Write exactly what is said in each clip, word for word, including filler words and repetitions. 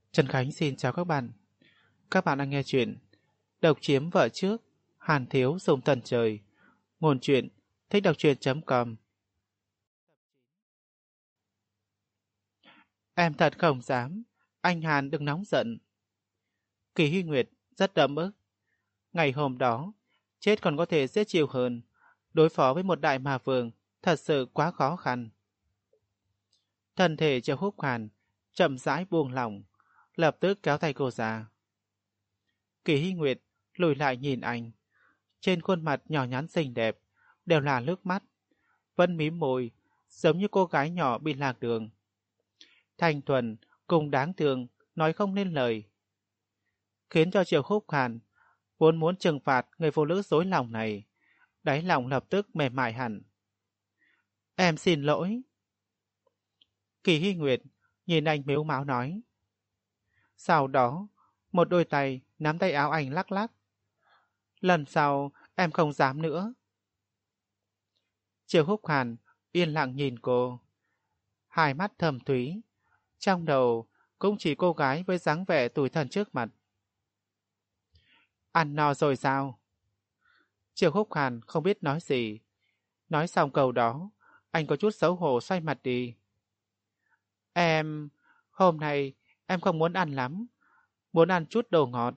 Trần Khánh xin chào các bạn. Các bạn đang nghe chuyện Độc chiếm vợ trước, Hàn Thiếu dùng tần trời. Nguồn truyện thích đọc truyện chấm com. Em thật không dám. Anh Hàn đừng nóng giận. Kỳ Huy Nguyệt rất đẫm ức. Ngày hôm đó, chết còn có thể dễ chịu hơn. Đối phó với một đại ma vương thật sự quá khó khăn. Thân thể Triệu Húc Hàn chậm rãi buông lỏng, lập tức kéo tay cô ra. Kỳ Huy Nguyệt lùi lại nhìn anh. Trên khuôn mặt nhỏ nhắn xinh đẹp đều là nước mắt, vẫn mím môi, giống như cô gái nhỏ bị lạc đường. Thanh thuần cùng đáng thương, nói không nên lời, khiến cho Triệu Khúc Hàn vốn muốn trừng phạt người phụ nữ dối lòng này, đáy lòng lập tức mềm mại hẳn. Em xin lỗi. Kỳ Hy Nguyệt nhìn anh mếu máo nói. Sau đó, một đôi tay nắm tay áo anh lắc lắc. Lần sau em không dám nữa. Triệu Húc Hàn yên lặng nhìn cô, hai mắt thầm thúy, trong đầu cũng chỉ cô gái với dáng vẻ tủi thân trước mặt. Ăn no rồi sao? Triệu Húc Hàn không biết nói gì. Nói xong câu đó, anh có chút xấu hổ xoay mặt đi. Em... hôm nay em không muốn ăn lắm, muốn ăn chút đồ ngọt.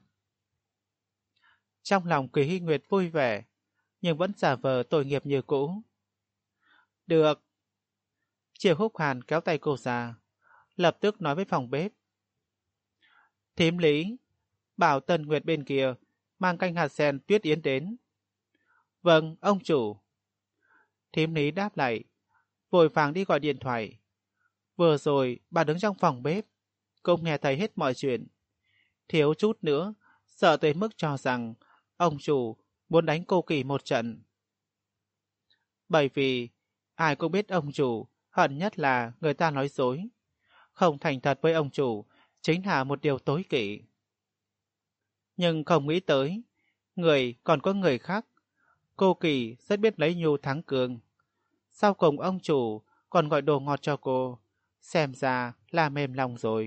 Trong lòng Kỳ Hy Nguyệt vui vẻ, nhưng vẫn giả vờ tội nghiệp như cũ. Được. Triệu Húc Hàn kéo tay cô ra, lập tức nói với phòng bếp. Thím Lý, bảo Tân Nguyệt bên kia mang canh hạt sen tuyết yến đến. Vâng, ông chủ. Thím Lý đáp lại, vội vàng đi gọi điện thoại. Vừa rồi bà đứng trong phòng bếp, cũng nghe thấy hết mọi chuyện. Thiếu chút nữa, sợ tới mức cho rằng ông chủ muốn đánh cô Kỳ một trận. Bởi vì ai cũng biết ông chủ hận nhất là người ta nói dối. Không thành thật với ông chủ chính là một điều tối kỵ. Nhưng không nghĩ tới, người còn có người khác. Cô Kỳ rất biết lấy nhu thắng cường. Sau cùng ông chủ còn gọi đồ ngọt cho cô, xem ra là mềm lòng rồi.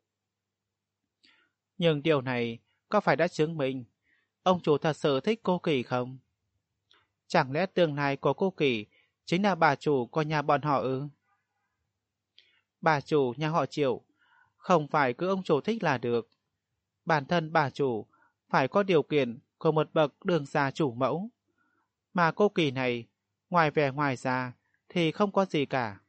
Nhưng điều này có phải đã chứng minh ông chủ thật sự thích cô Kỳ không? Chẳng lẽ tương lai của cô Kỳ chính là bà chủ của nhà bọn họ ư? Bà chủ nhà họ Triệu không phải cứ ông chủ thích là được. Bản thân bà chủ phải có điều kiện của một bậc đường gia chủ mẫu. Mà cô Kỳ này, ngoài vẻ ngoài ra thì không có gì cả.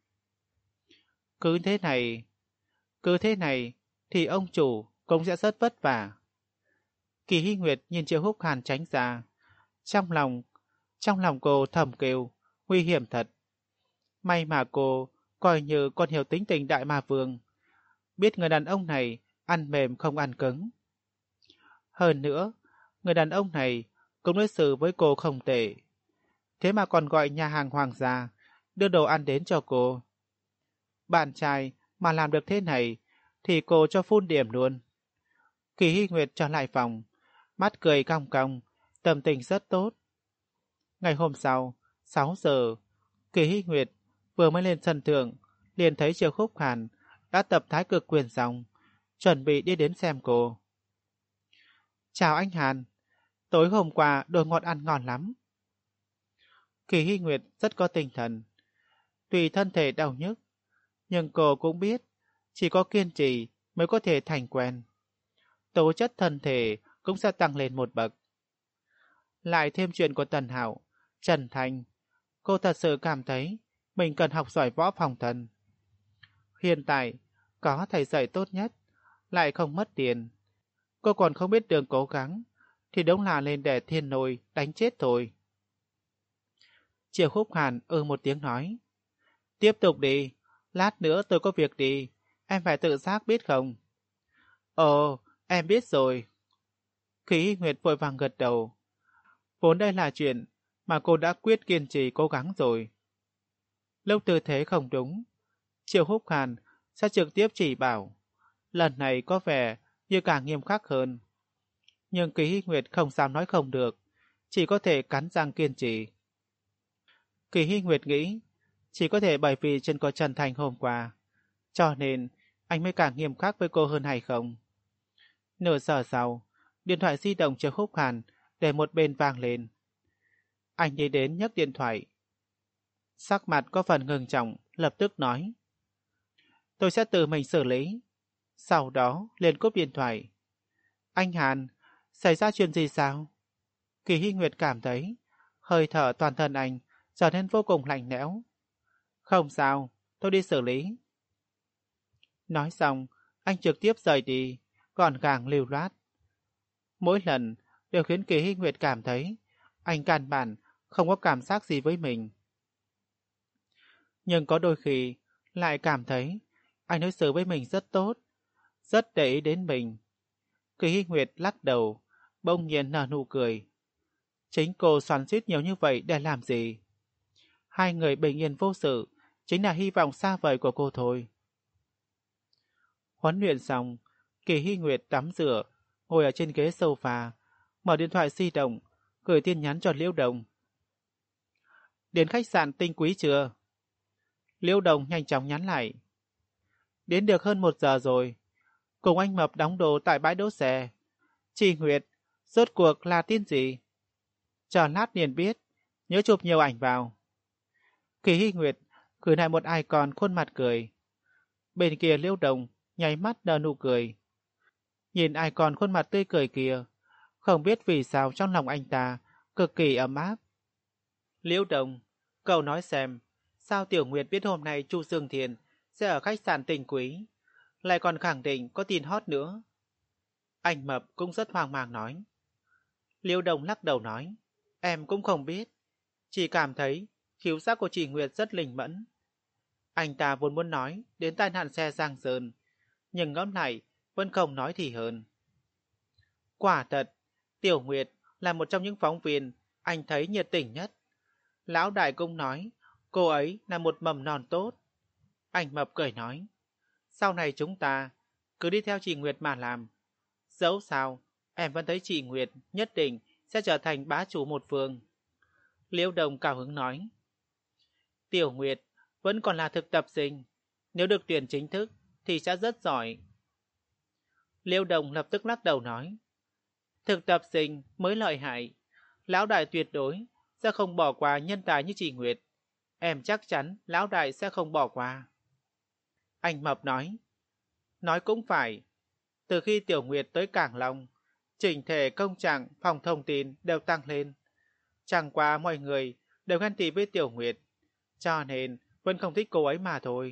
Cứ thế này, cứ thế này thì ông chủ cũng sẽ rất vất vả. Kỳ Hy Nguyệt nhìn Triệu Húc Hàn tránh ra. Trong lòng, trong lòng cô thầm kêu, nguy hiểm thật. May mà cô coi như còn hiểu tính tình đại ma vương, biết người đàn ông này ăn mềm không ăn cứng. Hơn nữa, người đàn ông này cũng đối xử với cô không tệ. Thế mà còn gọi nhà hàng hoàng gia đưa đồ ăn đến cho cô. Bạn trai mà làm được thế này thì cô cho phun điểm luôn. Kỳ Hy Nguyệt trở lại phòng, mắt cười cong cong, tâm tình rất tốt. Ngày hôm sau, sáu giờ, Kỳ Hy Nguyệt vừa mới lên sân thượng, liền thấy Triệu Khúc Hàn đã tập thái cực quyền xong, chuẩn bị đi đến xem cô. Chào anh Hàn, tối hôm qua đồ ngọt ăn ngon lắm. Kỳ Hy Nguyệt rất có tinh thần. Tuy thân thể đau nhức, nhưng cô cũng biết chỉ có kiên trì mới có thể thành quen. Tố chất thân thể cũng sẽ tăng lên một bậc. Lại thêm chuyện của Tần Hạo, Trần Thành, cô thật sự cảm thấy mình cần học giỏi võ phòng thân. Hiện tại, có thầy dạy tốt nhất, lại không mất tiền. Cô còn không biết đường cố gắng, thì đúng là lên để thiên nôi đánh chết thôi. Triệu Khúc Hàn ư một tiếng nói. Tiếp tục đi, lát nữa tôi có việc đi, em phải tự giác biết không? Ồ, em biết rồi. Khí Nguyệt vội vàng gật đầu. Vốn đây là chuyện mà cô đã quyết kiên trì cố gắng rồi. Lúc tư thế không đúng, Triệu Húc Hàn sẽ trực tiếp chỉ bảo. Lần này có vẻ như càng nghiêm khắc hơn. Nhưng Kỳ Nguyệt không dám nói không được, chỉ có thể cắn răng kiên trì. Kỳ Nguyệt nghĩ, chỉ có thể bởi vì chân có Trần Thành hôm qua, cho nên anh mới càng nghiêm khắc với cô hơn hay không? Nửa giờ sau, điện thoại di động chưa khúc hàn để một bên vang lên. Anh đi đến nhấc điện thoại. Sắc mặt có phần ngừng trọng, lập tức nói. Tôi sẽ tự mình xử lý. Sau đó liền cúp điện thoại. Anh Hàn, xảy ra chuyện gì sao? Kỳ Hy Nguyệt cảm thấy hơi thở toàn thân anh trở nên vô cùng lạnh lẽo. Không sao, tôi đi xử lý. Nói xong, anh trực tiếp rời đi, gọn gàng lưu loát. Mỗi lần đều khiến Kỳ Hy Nguyệt cảm thấy anh căn bản không có cảm giác gì với mình. Nhưng có đôi khi lại cảm thấy anh đối xử với mình rất tốt, rất để ý đến mình. Kỳ Hy Nguyệt lắc đầu, bỗng nhiên nở nụ cười. Chính cô xoắn xuýt nhiều như vậy để làm gì? Hai người bình yên vô sự chính là hy vọng xa vời của cô thôi. Huấn luyện xong, Kỳ Hy Nguyệt tắm rửa, ngồi ở trên ghế sofa, mở điện thoại di động, gửi tin nhắn cho Liễu Đồng. Đến khách sạn Tinh Quý chưa? Liễu Đồng nhanh chóng nhắn lại. Đến được hơn một giờ rồi. Cùng anh Mập đóng đồ tại bãi đỗ xe. Chị Nguyệt, rốt cuộc là tin gì? Chờ lát liền biết, nhớ chụp nhiều ảnh vào. Kỳ Hy Nguyệt gửi lại một icon khuôn mặt cười. Bên kia Liễu Đồng nháy mắt nở nụ cười. Nhìn icon khuôn mặt tươi cười kia, không biết vì sao trong lòng anh ta cực kỳ ấm áp. Liễu Đồng, cậu nói xem, sao Tiểu Nguyệt biết hôm nay Chu Dương Thiền sẽ ở khách sạn Tinh Quý, lại còn khẳng định có tin hot nữa? Anh Mập cũng rất hoang mang nói. Liễu Đồng lắc đầu nói, em cũng không biết, chỉ cảm thấy khiếu giác của chị Nguyệt rất linh mẫn. Anh ta vốn muốn nói đến tai nạn xe Giang Sơn, nhưng ngẫm lại vẫn không nói thì hơn. Quả thật, Tiểu Nguyệt là một trong những phóng viên anh thấy nhiệt tình nhất. Lão Đại cũng nói cô ấy là một mầm non tốt. Anh Mập cười nói, sau này chúng ta cứ đi theo chị Nguyệt mà làm. Dẫu sao, em vẫn thấy chị Nguyệt nhất định sẽ trở thành bá chủ một phương. Liễu Đồng cao hứng nói, Tiểu Nguyệt vẫn còn là thực tập sinh, nếu được tuyển chính thức thì sẽ rất giỏi. Liễu Đồng lập tức lắc đầu nói, thực tập sinh mới lợi hại, Lão Đại tuyệt đối sẽ không bỏ qua nhân tài như chị Nguyệt. Em chắc chắn Lão Đại sẽ không bỏ qua. Anh Mập nói, nói cũng phải, từ khi Tiểu Nguyệt tới Cảng Long, chỉnh thể công trạng phòng thông tin đều tăng lên. Chẳng qua mọi người đều ghen tị với Tiểu Nguyệt, cho nên vẫn không thích cô ấy mà thôi.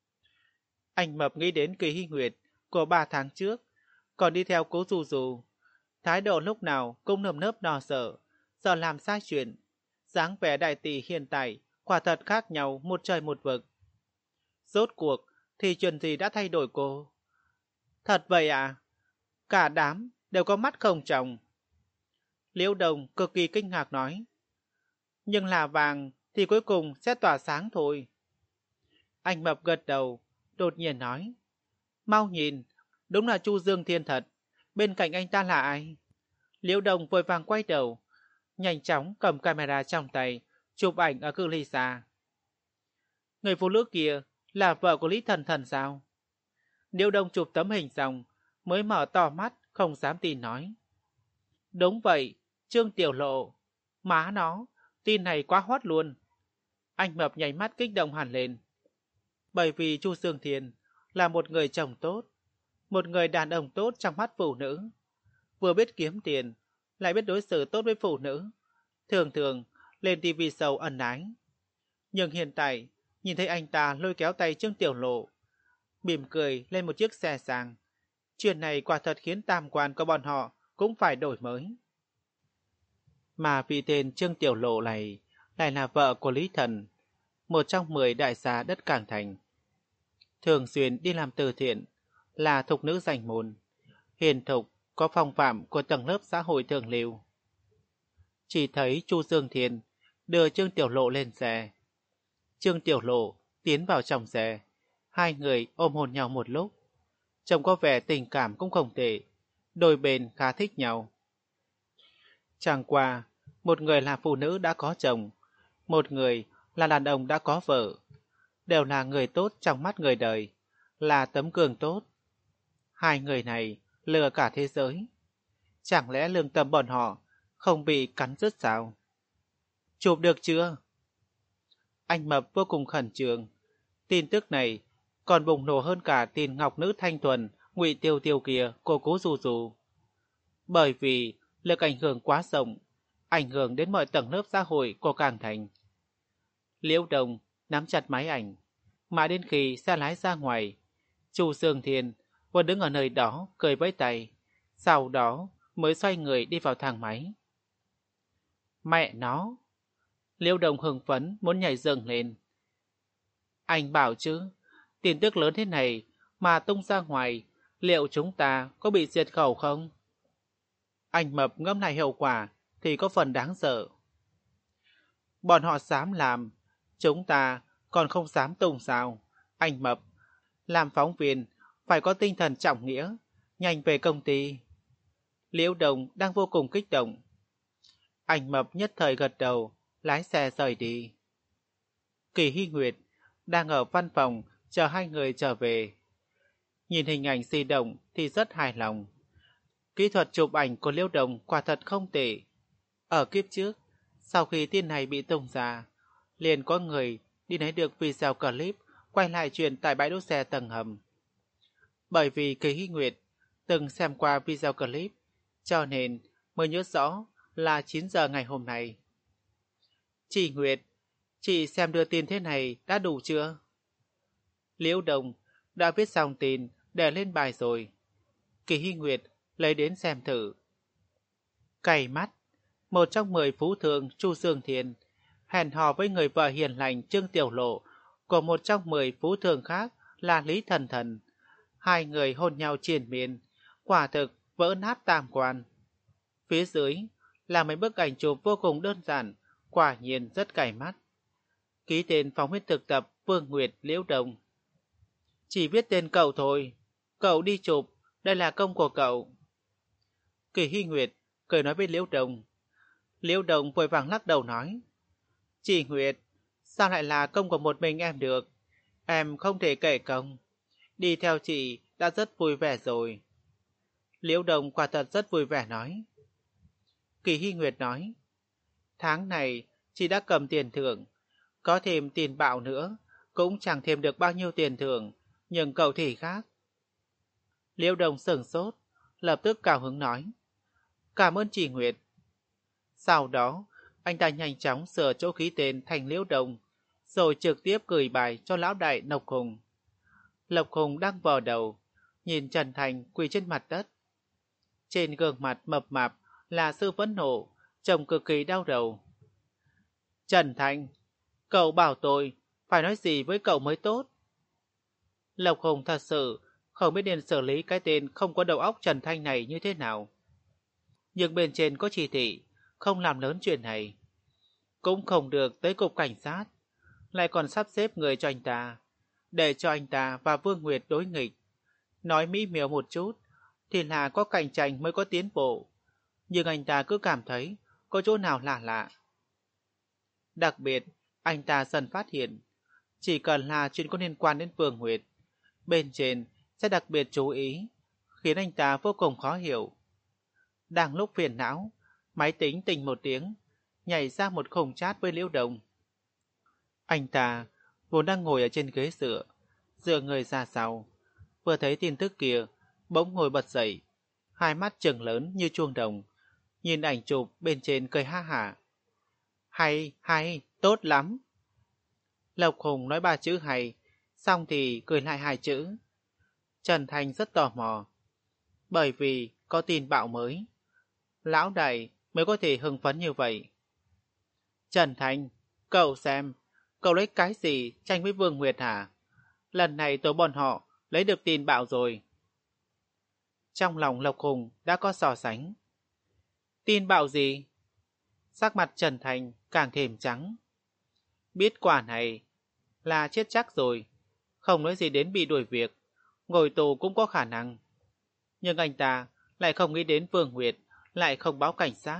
Anh Mập nghĩ đến Kỳ Hy Nguyệt của ba tháng trước, còn đi theo Cố Du Du. Thái độ lúc nào cũng nơm nớp lo sợ, sợ làm sai chuyện. Dáng vẻ đại tỷ hiện tại quả thật khác nhau một trời một vực. Rốt cuộc thì chuyện gì đã thay đổi cô? Thật vậy à? Cả đám đều có mắt không tròng. Liễu Đồng cực kỳ kinh ngạc nói. Nhưng là vàng thì cuối cùng sẽ tỏa sáng thôi. Anh Mập gật đầu, đột nhiên nói. Mau nhìn, đúng là Chu Dương Thiên thật. Bên cạnh anh ta là ai? Liễu Đồng vội vàng quay đầu, nhanh chóng cầm camera trong tay, chụp ảnh ở cự ly xa. Người phụ nữ kia là vợ của Lý Thần Thần sao? Liễu Đồng chụp tấm hình xong, mới mở to mắt, không dám tin nói. Đúng vậy, Trương Tiểu Lộ. Má nó, tin này quá hot luôn. Anh Mập nháy mắt kích động hẳn lên. Bởi vì Chu Dương Thiên là một người chồng tốt, một người đàn ông tốt trong mắt phụ nữ. Vừa biết kiếm tiền, lại biết đối xử tốt với phụ nữ. Thường thường lên ti vi show ẩn ái. Nhưng hiện tại, nhìn thấy anh ta lôi kéo tay Trương Tiểu Lộ, mỉm cười lên một chiếc xe sang. Chuyện này quả thật khiến tam quan của bọn họ cũng phải đổi mới. Mà vị tên Trương Tiểu Lộ này lại là vợ của Lý Thần, một trong mười đại gia đất Cảng Thành. Thường xuyên đi làm từ thiện, là thục nữ danh môn, hiền thục, có phong phạm của tầng lớp xã hội thường lưu. Chỉ thấy Chu Dương Thiên đưa Trương Tiểu Lộ lên xe. Trương Tiểu Lộ tiến vào trong xe, hai người ôm hôn nhau một lúc. Trông có vẻ tình cảm cũng không tệ, đôi bên khá thích nhau. Chẳng qua, một người là phụ nữ đã có chồng, một người là đàn ông đã có vợ, đều là người tốt trong mắt người đời, là tấm gương tốt. Hai người này lừa cả thế giới. Chẳng lẽ lương tâm bọn họ không bị cắn rứt sao? Chụp được chưa? Anh Mập vô cùng khẩn trương. Tin tức này còn bùng nổ hơn cả tin ngọc nữ thanh thuần, Ngụy Tiêu Tiêu kia của Cố Dù Dù. Bởi vì lực ảnh hưởng quá rộng, ảnh hưởng đến mọi tầng lớp xã hội của Càng Thành. Liễu Đồng nắm chặt máy ảnh, mãi đến khi xe lái ra ngoài, Chu Dương Thiên vẫn đứng ở nơi đó cười vẫy tay, sau đó mới xoay người đi vào thang máy. Mẹ nó! Liễu Đồng hưng phấn muốn nhảy dựng lên. Anh bảo chứ, tin tức lớn thế này mà tung ra ngoài, liệu chúng ta có bị diệt khẩu không? Anh Mập ngẫm lại hiệu quả thì có phần đáng sợ. Bọn họ dám làm, chúng ta còn không dám tung sao? Anh Mập, làm phóng viên phải có tinh thần trọng nghĩa, nhanh về công ty. Liễu Đồng đang vô cùng kích động. Anh Mập nhất thời gật đầu, lái xe rời đi. Kỳ Hy Nguyệt đang ở văn phòng chờ hai người trở về. Nhìn hình ảnh di động thì rất hài lòng. Kỹ thuật chụp ảnh của Liễu Đồng quả thật không tệ. Ở kiếp trước, sau khi tin này bị tung ra, liền có người đi lấy được video clip quay lại truyền tại bãi đỗ xe tầng hầm. Bởi vì Kỳ Hy Nguyệt từng xem qua video clip, cho nên mới nhớ rõ là chín giờ ngày hôm nay. Chị Nguyệt, chị xem đưa tin thế này đã đủ chưa? Liễu Đồng đã viết xong tin để lên bài rồi. Kỳ Hy Nguyệt lấy đến xem thử. Cày mắt, một trong mười phú thương Chu Dương Thiên hẹn hò với người vợ hiền lành Trương Tiểu Lộ của một trong mười phú thương khác là Lý Thần Thần. Hai người hôn nhau triền miên, quả thực vỡ nát tam quan. Phía dưới là mấy bức ảnh chụp vô cùng đơn giản, quả nhiên rất cày mắt. Ký tên phóng viên thực tập Vương Nguyệt Liễu Đồng. Chỉ viết tên cậu thôi, cậu đi chụp, đây là công của cậu. Kỳ Hy Nguyệt cười nói với Liễu Đồng. Liễu Đồng vội vàng lắc đầu nói. Chị Nguyệt, sao lại là công của một mình em được? Em không thể kể công. Đi theo chị đã rất vui vẻ rồi. Liễu Đồng quả thật rất vui vẻ nói. Kỳ Hy Nguyệt nói. Tháng này chị đã cầm tiền thưởng, có thêm tiền bạo nữa, cũng chẳng thêm được bao nhiêu tiền thưởng, nhưng cậu thì khác. Liễu Đồng sửng sốt, lập tức cao hứng nói. Cảm ơn chị Nguyệt. Sau đó, anh ta nhanh chóng sửa chỗ ký tên thành Liễu Đồng, rồi trực tiếp gửi bài cho lão đại Lộc Hùng. Lộc Hùng đang vò đầu, nhìn Trần Thành quỳ trên mặt đất. Trên gương mặt mập mạp là sự phẫn nộ, trông cực kỳ đau đầu. Trần Thành, cậu bảo tôi phải nói gì với cậu mới tốt? Lộc Hùng thật sự không biết nên xử lý cái tên không có đầu óc Trần Thanh này như thế nào. Nhưng bên trên có chỉ thị không làm lớn chuyện này, cũng không được tới cục cảnh sát, lại còn sắp xếp người cho anh ta, để cho anh ta và Vương Nguyệt đối nghịch. Nói mỹ miều một chút thì là có cạnh tranh mới có tiến bộ, nhưng anh ta cứ cảm thấy có chỗ nào lạ lạ. Đặc biệt, anh ta dần phát hiện, chỉ cần là chuyện có liên quan đến Vương Nguyệt, bên trên sẽ đặc biệt chú ý, khiến anh ta vô cùng khó hiểu. Đang lúc phiền não, máy tính tình một tiếng, nhảy ra một khung chat với Liễu Đồng. Anh ta vốn đang ngồi ở trên ghế dựa, dựa người ra sau, vừa thấy tin tức kia, bỗng ngồi bật dậy, hai mắt trừng lớn như chuông đồng, nhìn ảnh chụp bên trên cười ha hả. Hay, hay, tốt lắm. Lộc Hùng nói ba chữ hay, xong thì cười lại hai chữ. Trần Thành rất tò mò, bởi vì có tin bạo mới, lão đại mới có thể hưng phấn như vậy. Trần Thành, cậu xem, cậu lấy cái gì tranh với Vương Nguyệt hả? Lần này tổ bọn họ lấy được tin bạo rồi. Trong lòng Lộc Hùng đã có so sánh. Tin bạo gì? Sắc mặt Trần Thành càng thêm trắng. Biết quả này là chết chắc rồi, không nói gì đến bị đuổi việc, ngồi tù cũng có khả năng. Nhưng anh ta lại không nghĩ đến Vương Nguyệt, lại không báo cảnh sát.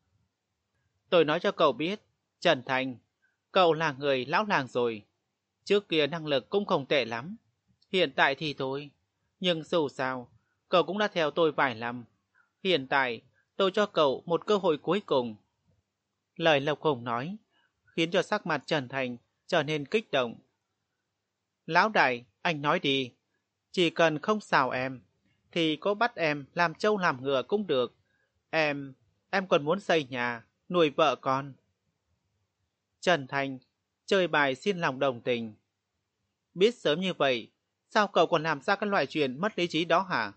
Tôi nói cho cậu biết, Trần Thành, cậu là người lão làng rồi, trước kia năng lực cũng không tệ lắm. Hiện tại thì thôi, nhưng dù sao, cậu cũng đã theo tôi vài năm. Hiện tại, tôi cho cậu một cơ hội cuối cùng. Lời Lộc Hùng nói, khiến cho sắc mặt Trần Thành trở nên kích động. Lão đại, anh nói đi, chỉ cần không xào em, thì có bắt em làm trâu làm ngựa cũng được. Em, em còn muốn xây nhà, nuôi vợ con. Trần Thành, chơi bài xin lòng đồng tình. Biết sớm như vậy, sao cậu còn làm ra cái loại chuyện mất lý trí đó hả?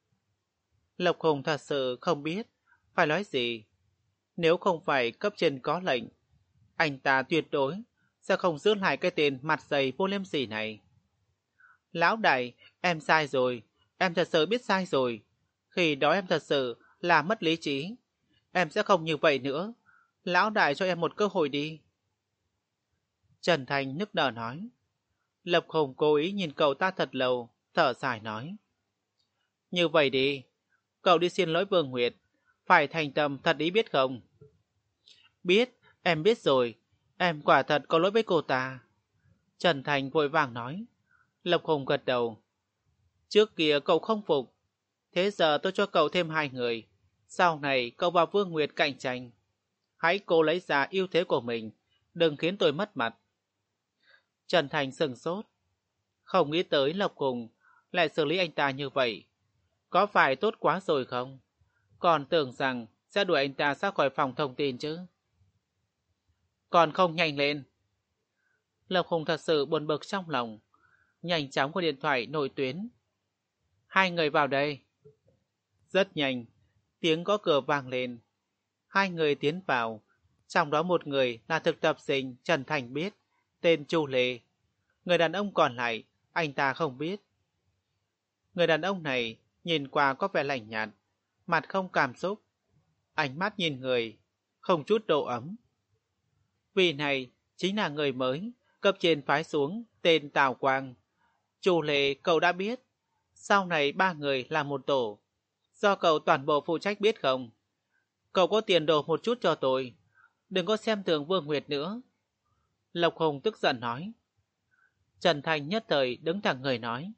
Lộc Hùng thật sự không biết phải nói gì. Nếu không phải cấp trên có lệnh, anh ta tuyệt đối sẽ không giữ lại cái tên mặt dày vô liêm sỉ này. Lão đại, em sai rồi, em thật sự biết sai rồi. Khi đó em thật sự là mất lý trí. Em sẽ không như vậy nữa. Lão đại cho em một cơ hội đi. Trần Thành nức nở nói. Lộc Hùng cố ý nhìn cậu ta thật lâu, thở dài nói. Như vậy đi, cậu đi xin lỗi Vương Nguyệt, phải thành tâm thật ý biết không? Biết, em biết rồi, em quả thật có lỗi với cô ta. Trần Thành vội vàng nói. Lộc Hùng gật đầu. Trước kia cậu không phục, thế giờ tôi cho cậu thêm hai người. Sau này cậu và Vương Nguyệt cạnh tranh. Hãy cố lấy ra ưu thế của mình, đừng khiến tôi mất mặt. Trần Thành sừng sốt. Không nghĩ tới Lộc Hùng lại xử lý anh ta như vậy. Có phải tốt quá rồi không? Còn tưởng rằng sẽ đuổi anh ta ra khỏi phòng thông tin chứ. Còn không nhanh lên. Lộc Hùng thật sự buồn bực trong lòng. Nhanh chóng qua điện thoại nội tuyến. Hai người vào đây. Rất nhanh, tiếng gõ cửa vang lên. Hai người tiến vào. Trong đó một người là thực tập sinh Trần Thành biết, tên Chu Lê. Người đàn ông còn lại, anh ta không biết. Người đàn ông này nhìn qua có vẻ lạnh nhạt, mặt không cảm xúc. Ánh mắt nhìn người, không chút độ ấm. Vị này chính là người mới, cấp trên phái xuống, tên Tào Quang. Chu Lê cậu đã biết, sau này ba người là một tổ. Do cậu toàn bộ phụ trách biết không? Cậu có tiền đồ một chút cho tôi, đừng có xem thường Vương Nguyệt nữa. Lộc Hùng tức giận nói. Trần Thành nhất thời đứng thẳng người nói.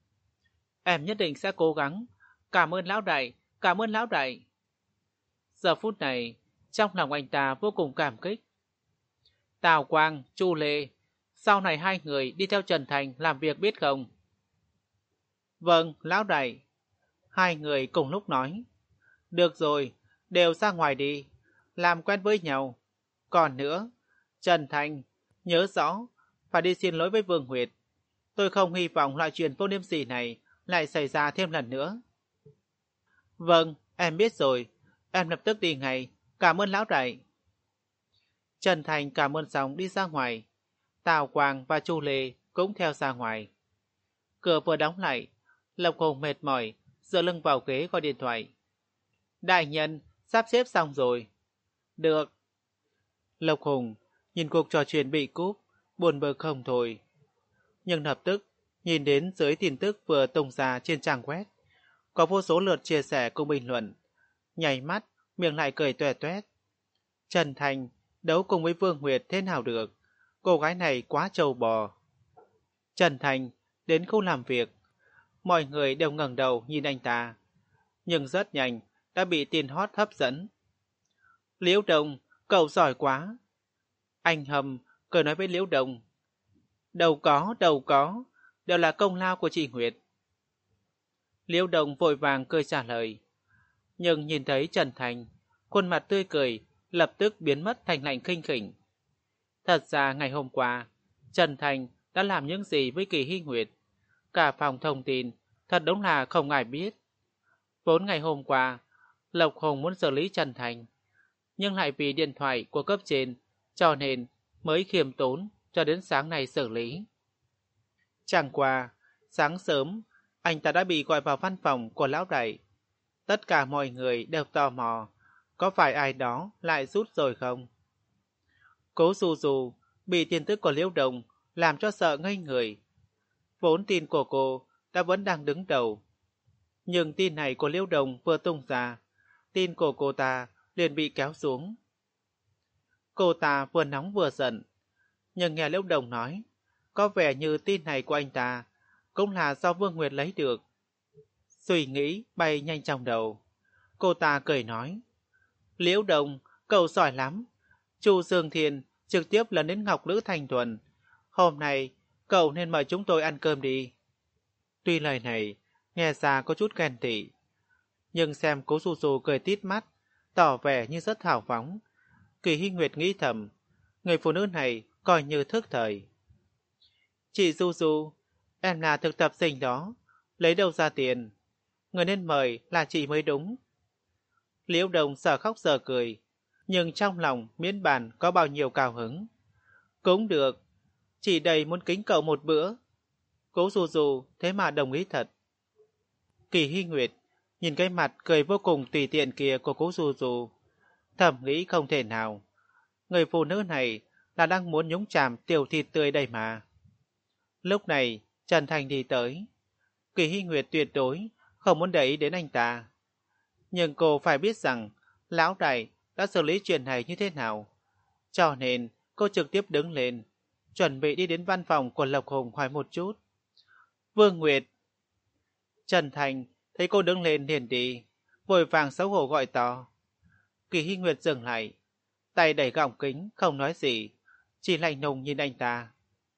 Em nhất định sẽ cố gắng. Cảm ơn lão đại, cảm ơn lão đại. Giờ phút này, trong lòng anh ta vô cùng cảm kích. Tào Quang, Chu Lê, sau này hai người đi theo Trần Thành làm việc biết không? Vâng, lão đại. Hai người cùng lúc nói. Được rồi, đều ra ngoài đi, làm quen với nhau. Còn nữa, Trần Thành, nhớ rõ, phải đi xin lỗi với Vương Nguyệt. Tôi không hy vọng loại chuyện vô liêm sỉ này lại xảy ra thêm lần nữa. Vâng, em biết rồi. Em lập tức đi ngay. Cảm ơn lão đại. Trần Thành cảm ơn xong đi ra ngoài. Tào Quang và Chu Lê cũng theo ra ngoài. Cửa vừa đóng lại, Lộc Hùng mệt mỏi, dựa lưng vào ghế gọi điện thoại. Đại nhân, sắp xếp xong rồi. Được. Lộc Hùng nhìn cuộc trò chuyện bị cúp, buồn bực không thôi. Nhưng lập tức nhìn đến dưới tin tức vừa tung ra trên trang web, có vô số lượt chia sẻ cùng bình luận. Nhảy mắt, miệng lại cười tuè toét. Trần Thành đấu cùng với Vương Nguyệt thế nào được? Cô gái này quá trâu bò. Trần Thành đến khu làm việc, mọi người đều ngẩng đầu nhìn anh ta, nhưng rất nhanh đã bị tin hot hấp dẫn. Liễu Đồng, cậu giỏi quá. Anh Hầm cười nói với Liễu Đồng. Đâu có, đâu có, đều là công lao của chị Nguyệt. Liễu Đồng vội vàng cười trả lời. Nhưng nhìn thấy Trần Thành, khuôn mặt tươi cười lập tức biến mất thành lạnh khinh khỉnh. Thật ra ngày hôm qua, Trần Thành đã làm những gì với Kỳ Hy Nguyệt? Cả phòng thông tin, thật đúng là không ai biết. Vốn ngày hôm qua, Lộc Hùng muốn xử lý Trần Thành, nhưng lại vì điện thoại của cấp trên, cho nên mới khiêm tốn cho đến sáng nay xử lý. Chẳng qua, sáng sớm, anh ta đã bị gọi vào văn phòng của lão đại. Tất cả mọi người đều tò mò, có phải ai đó lại rút rồi không? Cố Dù Dù bị tin tức của Liễu Đồng làm cho sợ ngây người. Vốn tin của cô đã vẫn đang đứng đầu. Nhưng tin này của Liễu Đồng vừa tung ra, tin của cô ta liền bị kéo xuống. Cô ta vừa nóng vừa giận, nhưng nghe Liễu Đồng nói, có vẻ như tin này của anh ta cũng là do Vương Nguyệt lấy được. Suy nghĩ bay nhanh trong đầu. Cô ta cười nói. Liễu Đồng, cậu giỏi lắm. Chu Dương Thiên trực tiếp lần đến Ngọc Lữ Thành Thuần. Hôm nay, cậu nên mời chúng tôi ăn cơm đi. Tuy lời này, nghe ra có chút ghen tị. Nhưng xem Cố Du Du cười tít mắt, tỏ vẻ như rất hào phóng. Kỳ Hy Nguyệt nghĩ thầm, người phụ nữ này coi như thức thời. Chị Du Du, em là thực tập sinh đó, lấy đâu ra tiền? Người nên mời là chị mới đúng. Liễu Đồng sợ khóc sợ cười, nhưng trong lòng miễn bàn có bao nhiêu cao hứng. Cũng được, chị đầy muốn kính cậu một bữa. Cố Du Du thế mà đồng ý thật. Kỳ Hy Nguyệt nhìn cái mặt cười vô cùng tùy tiện kia của Cố Du Du, thầm nghĩ không thể nào. Người phụ nữ này là đang muốn nhúng chàm tiểu thịt tươi đây mà. Lúc này Trần Thành đi tới. Kỳ Hy Nguyệt tuyệt đối không muốn để ý đến anh ta. Nhưng cô phải biết rằng lão đại đã xử lý chuyện này như thế nào. Cho nên cô trực tiếp đứng lên, chuẩn bị đi đến văn phòng của Lộc Hùng hỏi một chút. Vương Nguyệt. Trần Thành thấy cô đứng lên liền đi, vội vàng xấu hổ gọi to. Kỳ Hy Nguyệt dừng lại, tay đẩy gọng kính, không nói gì, chỉ lạnh lùng nhìn anh ta.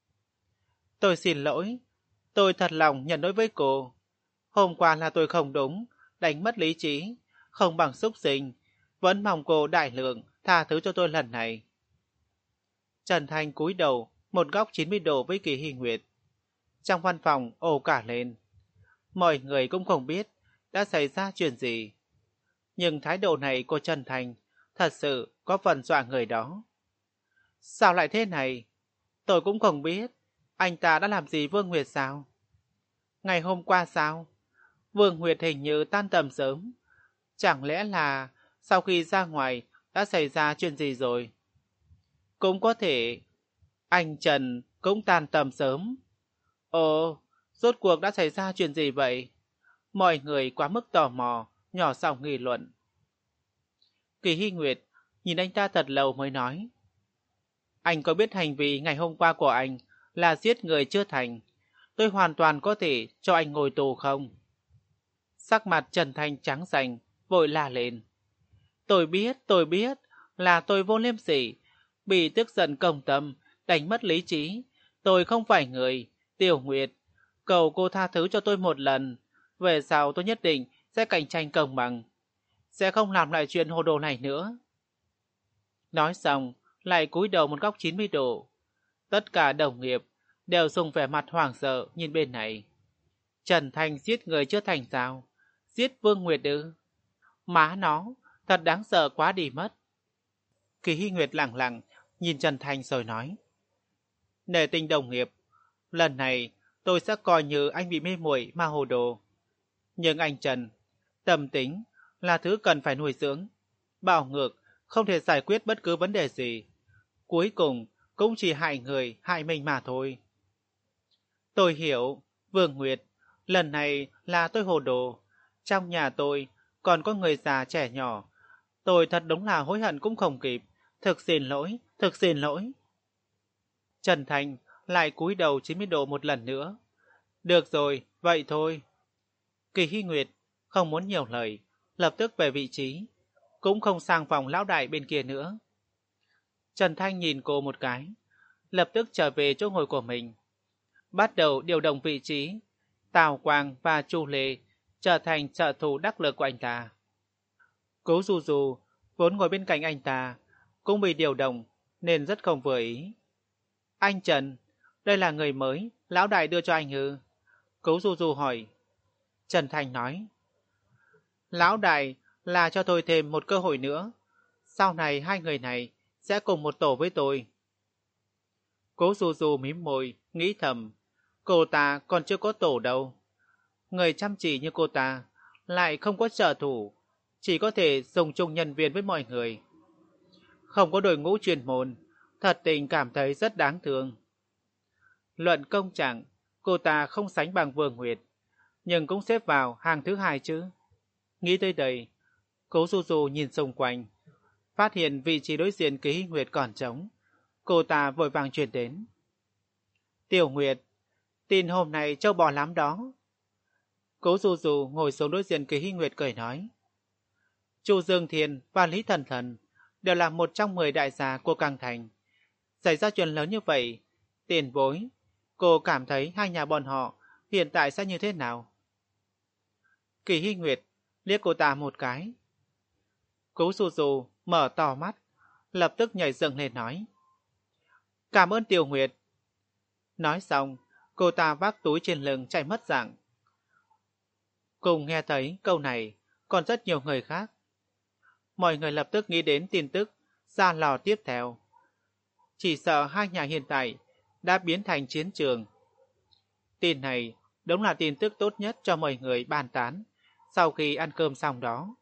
Tôi xin lỗi, tôi thật lòng nhận lỗi với cô. Hôm qua là tôi không đúng, đánh mất lý trí, không bằng xúc sinh, vẫn mong cô đại lượng tha thứ cho tôi lần này. Trần Thành cúi đầu một góc chín mươi độ với Kỳ Hy Nguyệt. Trong văn phòng ồ cả lên. Mọi người cũng không biết đã xảy ra chuyện gì. Nhưng thái độ này của Trần Thành thật sự có phần dọa người đó. Sao lại thế này? Tôi cũng không biết. Anh ta đã làm gì Vương Nguyệt sao? Ngày hôm qua sao? Vương Nguyệt hình như tan tầm sớm. Chẳng lẽ là sau khi ra ngoài đã xảy ra chuyện gì rồi? Cũng có thể anh Trần cũng tan tầm sớm. Ồ, rốt cuộc đã xảy ra chuyện gì vậy? Mọi người quá mức tò mò, nhỏ giọng nghị luận. Kỳ Hy Nguyệt nhìn anh ta thật lâu mới nói. Anh có biết hành vi ngày hôm qua của anh là giết người chưa thành? Tôi hoàn toàn có thể cho anh ngồi tù không? Sắc mặt Trần Thành trắng xanh, vội la lên. Tôi biết, tôi biết, là tôi vô liêm sỉ, bị tức giận công tâm, đánh mất lý trí. Tôi không phải người. Tiểu Nguyệt, cầu cô tha thứ cho tôi một lần. Về sau tôi nhất định sẽ cạnh tranh công bằng, sẽ không làm lại chuyện hồ đồ này nữa. Nói xong, lại cúi đầu một góc chín mươi độ. Tất cả đồng nghiệp đều dùng vẻ mặt hoảng sợ nhìn bên này. Trần Thành giết người chưa thành sao? Giết Vương Nguyệt ư? Má nó, thật đáng sợ quá đi mất. Kỳ Hy Nguyệt lặng lặng nhìn Trần Thành rồi nói. Nể tình đồng nghiệp, lần này tôi sẽ coi như anh bị mê muội mà hồ đồ. Nhưng anh Trần, tâm tính là thứ cần phải nuôi dưỡng. Bạo ngược không thể giải quyết bất cứ vấn đề gì. Cuối cùng cũng chỉ hại người, hại mình mà thôi. Tôi hiểu, Vương Nguyệt, lần này là tôi hồ đồ. Trong nhà tôi còn có người già trẻ nhỏ. Tôi thật đúng là hối hận cũng không kịp. Thực xin lỗi, thực xin lỗi. Trần Thành lại cúi đầu chín mươi độ một lần nữa. Được rồi, vậy thôi. Kỳ Hy Nguyệt không muốn nhiều lời, lập tức về vị trí, cũng không sang phòng lão đại bên kia nữa. Trần Thanh nhìn cô một cái, lập tức trở về chỗ ngồi của mình, bắt đầu điều động vị trí. Tào Quang và Chu Lê trở thành trợ thủ đắc lực của anh ta. Cố Du Du vốn ngồi bên cạnh anh ta cũng bị điều động nên rất không vừa ý. Anh Trần, đây là người mới lão đại đưa cho anh ư? Cố Du Du hỏi. Trần Thành nói. Lão đại là cho tôi thêm một cơ hội nữa. Sau này hai người này sẽ cùng một tổ với tôi. Cố Du Du mím môi, nghĩ thầm. Cô ta còn chưa có tổ đâu. Người chăm chỉ như cô ta lại không có trợ thủ, chỉ có thể dùng chung nhân viên với mọi người. Không có đội ngũ chuyên môn, thật tình cảm thấy rất đáng thương. Luận công trạng, cô ta không sánh bằng Vương Nguyệt, nhưng cũng xếp vào hàng thứ hai chứ. Nghĩ tới đây, Cố Du Du nhìn xung quanh, phát hiện vị trí đối diện Kỳ Hy Nguyệt còn trống. Cô ta vội vàng chuyển đến. Tiểu Nguyệt, Tin hôm nay châu bò lắm đó. Cố Du Du ngồi xuống đối diện Kỳ Hy Nguyệt cười nói. Chu Dương Thiên và Lý Thần Thần đều là một trong mười đại gia của Càng Thành. Xảy ra chuyện lớn như vậy, tiền bối, cô cảm thấy hai nhà bọn họ hiện tại sẽ như thế nào? Kỳ Hy Nguyệt liếc cô ta một cái. Cố Du Du mở to mắt, lập tức nhảy dựng lên nói. Cảm ơn Tiểu Nguyệt. Nói xong, cô ta vác túi trên lưng chạy mất dạng. Cùng nghe thấy câu này, còn rất nhiều người khác. Mọi người lập tức nghĩ đến tin tức ra lò tiếp theo. Chỉ sợ hai nhà hiện tại đã biến thành chiến trường. Tin này đúng là tin tức tốt nhất cho mọi người bàn tán sau khi ăn cơm xong đó.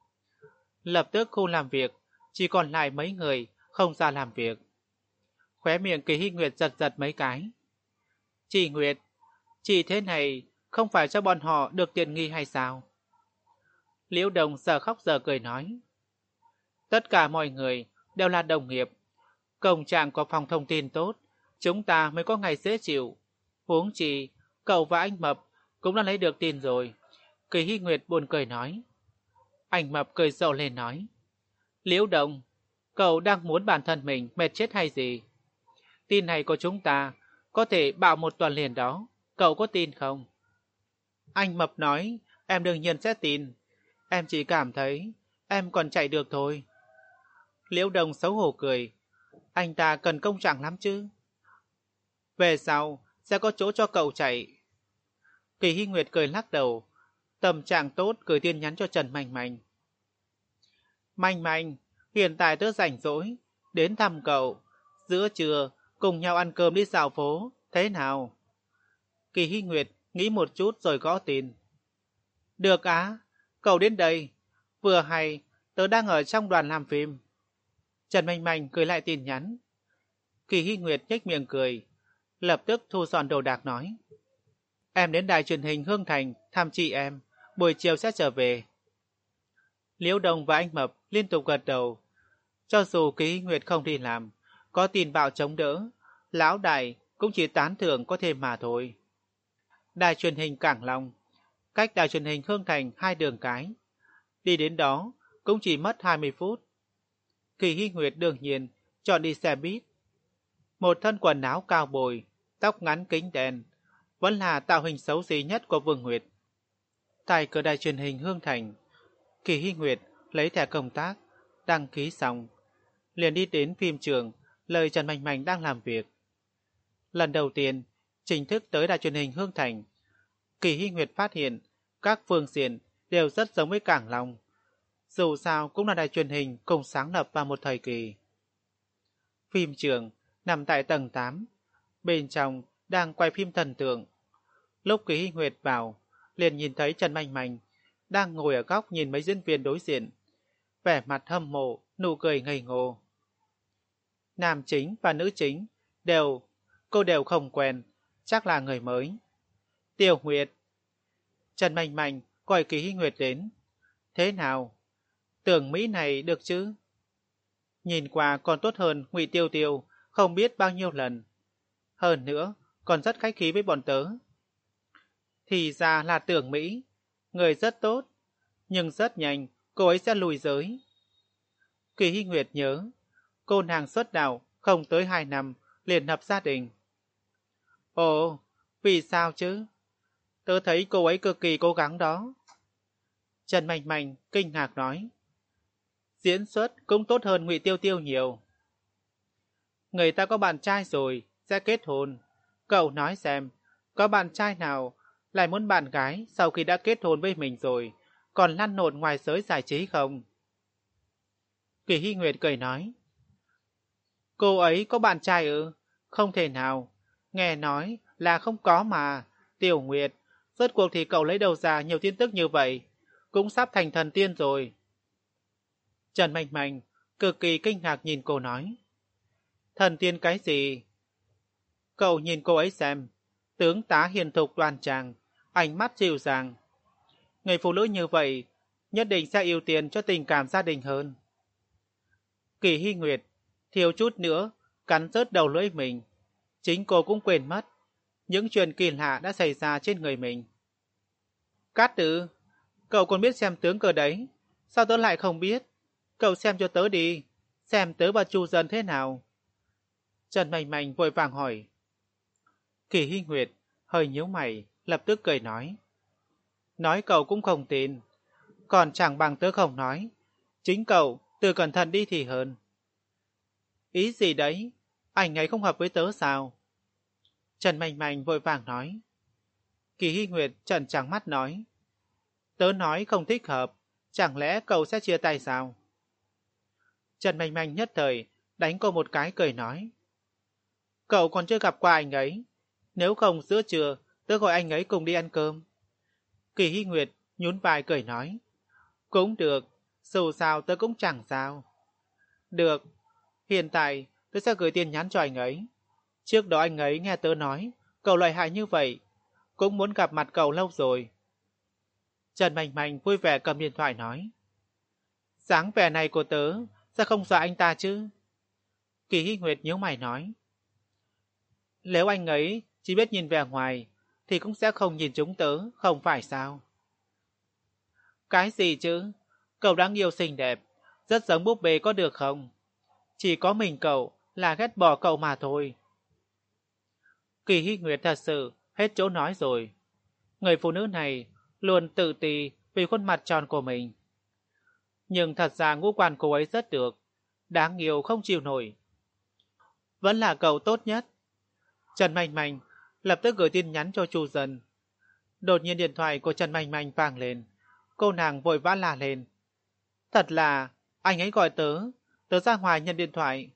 Lập tức khu làm việc chỉ còn lại mấy người không ra làm việc. Khóe miệng Kỳ Hy Nguyệt giật giật mấy cái. Chị Nguyệt, chị thế này không phải cho bọn họ được tiện nghi hay sao? Liễu Đồng giờ khóc giờ cười nói. Tất cả mọi người đều là đồng nghiệp. Công trạng có phòng thông tin tốt, chúng ta mới có ngày dễ chịu. Huống chi, cậu và anh Mập cũng đã lấy được tin rồi. Kỳ Hy Nguyệt buồn cười nói. Anh Mập cười rộ lên nói. Liễu Đồng, cậu đang muốn bản thân mình mệt chết hay gì? Tin này của chúng ta có thể bạo một tuần liền đó. Cậu có tin không? Anh Mập nói, em đương nhiên sẽ tin. Em chỉ cảm thấy em còn chạy được thôi. Liễu Đồng xấu hổ cười. Anh ta cần công trạng lắm chứ. Về sau sẽ có chỗ cho cậu chạy. Kỳ Hy Nguyệt cười lắc đầu. Tâm trạng tốt gửi tin nhắn cho Trần Mạnh Mạnh. Mạnh Mạnh, hiện tại tớ rảnh rỗi, đến thăm cậu. Giữa trưa cùng nhau ăn cơm đi dạo phố, thế nào? Kỳ Hy Nguyệt nghĩ một chút rồi gõ tin. Được á, cậu đến đây. Vừa hay, tớ đang ở trong đoàn làm phim. Trần Mạnh Mạnh cười lại tin nhắn. Kỳ Hy Nguyệt nhếch miệng cười, lập tức thu dọn đồ đạc nói. Em đến đài truyền hình Hương Thành thăm chị em, buổi chiều sẽ trở về. Liễu Đồng và anh Mập liên tục gật đầu. Cho dù Kỳ Hy Nguyệt không đi làm, có tin bạo chống đỡ, lão đại cũng chỉ tán thưởng có thêm mà thôi. Đài truyền hình Cảng Long, cách đài truyền hình Hương Thành hai đường cái. Đi đến đó cũng chỉ mất hai mươi phút. Kỳ Hy Nguyệt đương nhiên chọn đi xe buýt. Một thân quần áo cao bồi, tóc ngắn kính đen, vẫn là tạo hình xấu xí nhất của Vương Nguyệt. Tại cửa đài truyền hình Hương Thành, Kỳ Hy Nguyệt lấy thẻ công tác, đăng ký xong, liền đi đến phim trường, lời Trần Mạnh Mạnh đang làm việc. Lần đầu tiên, chính thức tới đài truyền hình Hương Thành, Kỳ Hy Nguyệt phát hiện các phương diện đều rất giống với Cảng Long. Dù sao cũng là đài truyền hình cùng sáng lập vào một thời kỳ. Phim trường nằm tại tầng tám, bên trong đang quay phim thần tượng. Lúc Kỳ Hy Nguyệt vào, liền nhìn thấy Trần Mạnh Mạnh đang ngồi ở góc nhìn mấy diễn viên đối diện, vẻ mặt hâm mộ, nụ cười ngây ngô. Nam chính và nữ chính đều, cô đều không quen, chắc là người mới. Tiểu Nguyệt. Trần Mạnh Mạnh gọi Kỳ Hy Nguyệt đến. Thế nào? Tưởng Mỹ này được chứ? Nhìn qua còn tốt hơn Ngụy Tiêu Tiêu không biết bao nhiêu lần. Hơn nữa, còn rất khách khí với bọn tớ. Thì ra là Tưởng Mỹ, người rất tốt, nhưng rất nhanh cô ấy sẽ lùi giới. Kỳ Hy Nguyệt nhớ, cô nàng xuất đạo không tới hai năm liền lập gia đình. Ồ, vì sao chứ? Tớ thấy cô ấy cực kỳ cố gắng đó. Trần Mạnh Mạnh kinh ngạc nói. Diễn xuất cũng tốt hơn Ngụy Tiêu Tiêu nhiều. Người ta có bạn trai rồi, sẽ kết hôn. Cậu nói xem, có bạn trai nào lại muốn bạn gái sau khi đã kết hôn với mình rồi, còn lăn lộn ngoài giới giải trí không? Kỳ Hy Nguyệt cười nói. Cô ấy có bạn trai ư? Không thể nào. Nghe nói là không có mà. Tiểu Nguyệt, rốt cuộc thì cậu lấy đầu ra nhiều tin tức như vậy, cũng sắp thành thần tiên rồi. Trần Mạnh Mạnh cực kỳ kinh ngạc nhìn cô nói. Thần tiên cái gì? Cậu nhìn cô ấy xem, tướng tá hiền thục đoan trang, ánh mắt dịu dàng. Người phụ nữ như vậy nhất định sẽ ưu tiên cho tình cảm gia đình hơn. Kỳ Hy Nguyệt thiếu chút nữa cắn rớt đầu lưỡi mình, chính cô cũng quên mất. những chuyện kỳ lạ đã xảy ra trên người mình. Cát Tử, cậu còn biết xem tướng cờ đấy, sao tớ lại không biết? Cậu xem cho tớ đi, xem tớ và Chu Dân thế nào. Trần Mạnh Mạnh vội vàng hỏi. Kỳ Hy Nguyệt hơi nhíu mày, lập tức cười nói. Nói cậu cũng không tin, còn chẳng bằng tớ không nói. Chính cậu tự cẩn thận đi thì hơn. Ý gì đấy? Anh ấy không hợp với tớ sao? Trần Mạnh Mạnh vội vàng nói. Kỳ Hy Nguyệt trợn trắng mắt nói. Tớ nói không thích hợp, chẳng lẽ cậu sẽ chia tay sao? Trần Mạnh Mạnh nhất thời đánh cô một cái cười nói. Cậu còn chưa gặp qua anh ấy, nếu không giữa trưa tớ gọi anh ấy cùng đi ăn cơm. Kỳ Hy Nguyệt nhún vai cười nói. Cũng được, dù sao tớ cũng chẳng sao. Được, hiện tại tớ sẽ gửi tin nhắn cho anh ấy. Trước đó anh ấy nghe tớ nói cậu lợi hại như vậy, cũng muốn gặp mặt cậu lâu rồi. Trần Mạnh Mạnh vui vẻ cầm điện thoại nói. Dáng vẻ này của tớ sẽ không dọa anh ta chứ? Kỳ Hy Nguyệt nhíu mày nói. Nếu anh ấy chỉ biết nhìn vẻ ngoài thì cũng sẽ không nhìn chúng tớ, không phải sao? Cái gì chứ? Cậu đáng yêu xinh đẹp, rất giống búp bê có được không? Chỉ có mình cậu là ghét bỏ cậu mà thôi. Kỳ Hy Nguyệt thật sự hết chỗ nói rồi. Người phụ nữ này luôn tự ti vì khuôn mặt tròn của mình. Nhưng thật ra ngũ quan cô ấy rất được, đáng yêu không chịu nổi. Vẫn là cậu tốt nhất. Trần Mạnh Mạnh lập tức gửi tin nhắn cho Chu Dân. Đột nhiên điện thoại của Trần Mạnh Mạnh vang lên. Cô nàng vội vã la lên. Thật là, anh ấy gọi tớ, tớ ra ngoài nhận điện thoại.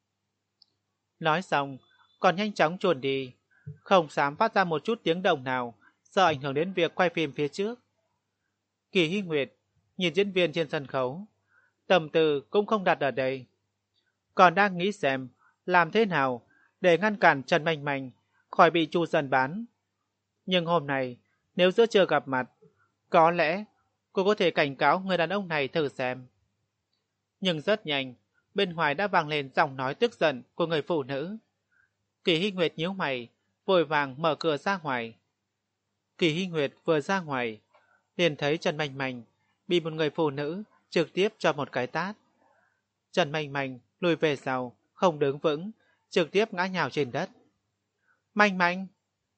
Nói xong, còn nhanh chóng chuồn đi, không dám phát ra một chút tiếng động nào, sợ ảnh hưởng đến việc quay phim phía trước. Kỳ Hy Nguyệt nhìn diễn viên trên sân khấu, tâm tư cũng không đặt ở đây. Còn đang nghĩ xem làm thế nào để ngăn cản Trần Mạnh Mạnh khỏi bị Chu Dân bán. Nhưng hôm nay, nếu giữa trưa gặp mặt, có lẽ cô có thể cảnh cáo người đàn ông này thử xem. Nhưng rất nhanh, bên ngoài đã vang lên giọng nói tức giận của người phụ nữ. Kỳ Hy Nguyệt nhíu mày, vội vàng mở cửa ra ngoài. Kỳ Hy Nguyệt vừa ra ngoài, liền thấy Trần Mạnh Mạnh bị một người phụ nữ trực tiếp cho một cái tát. Trần Mạnh Mạnh lùi về sau, không đứng vững, trực tiếp ngã nhào trên đất. Mạnh Mạnh!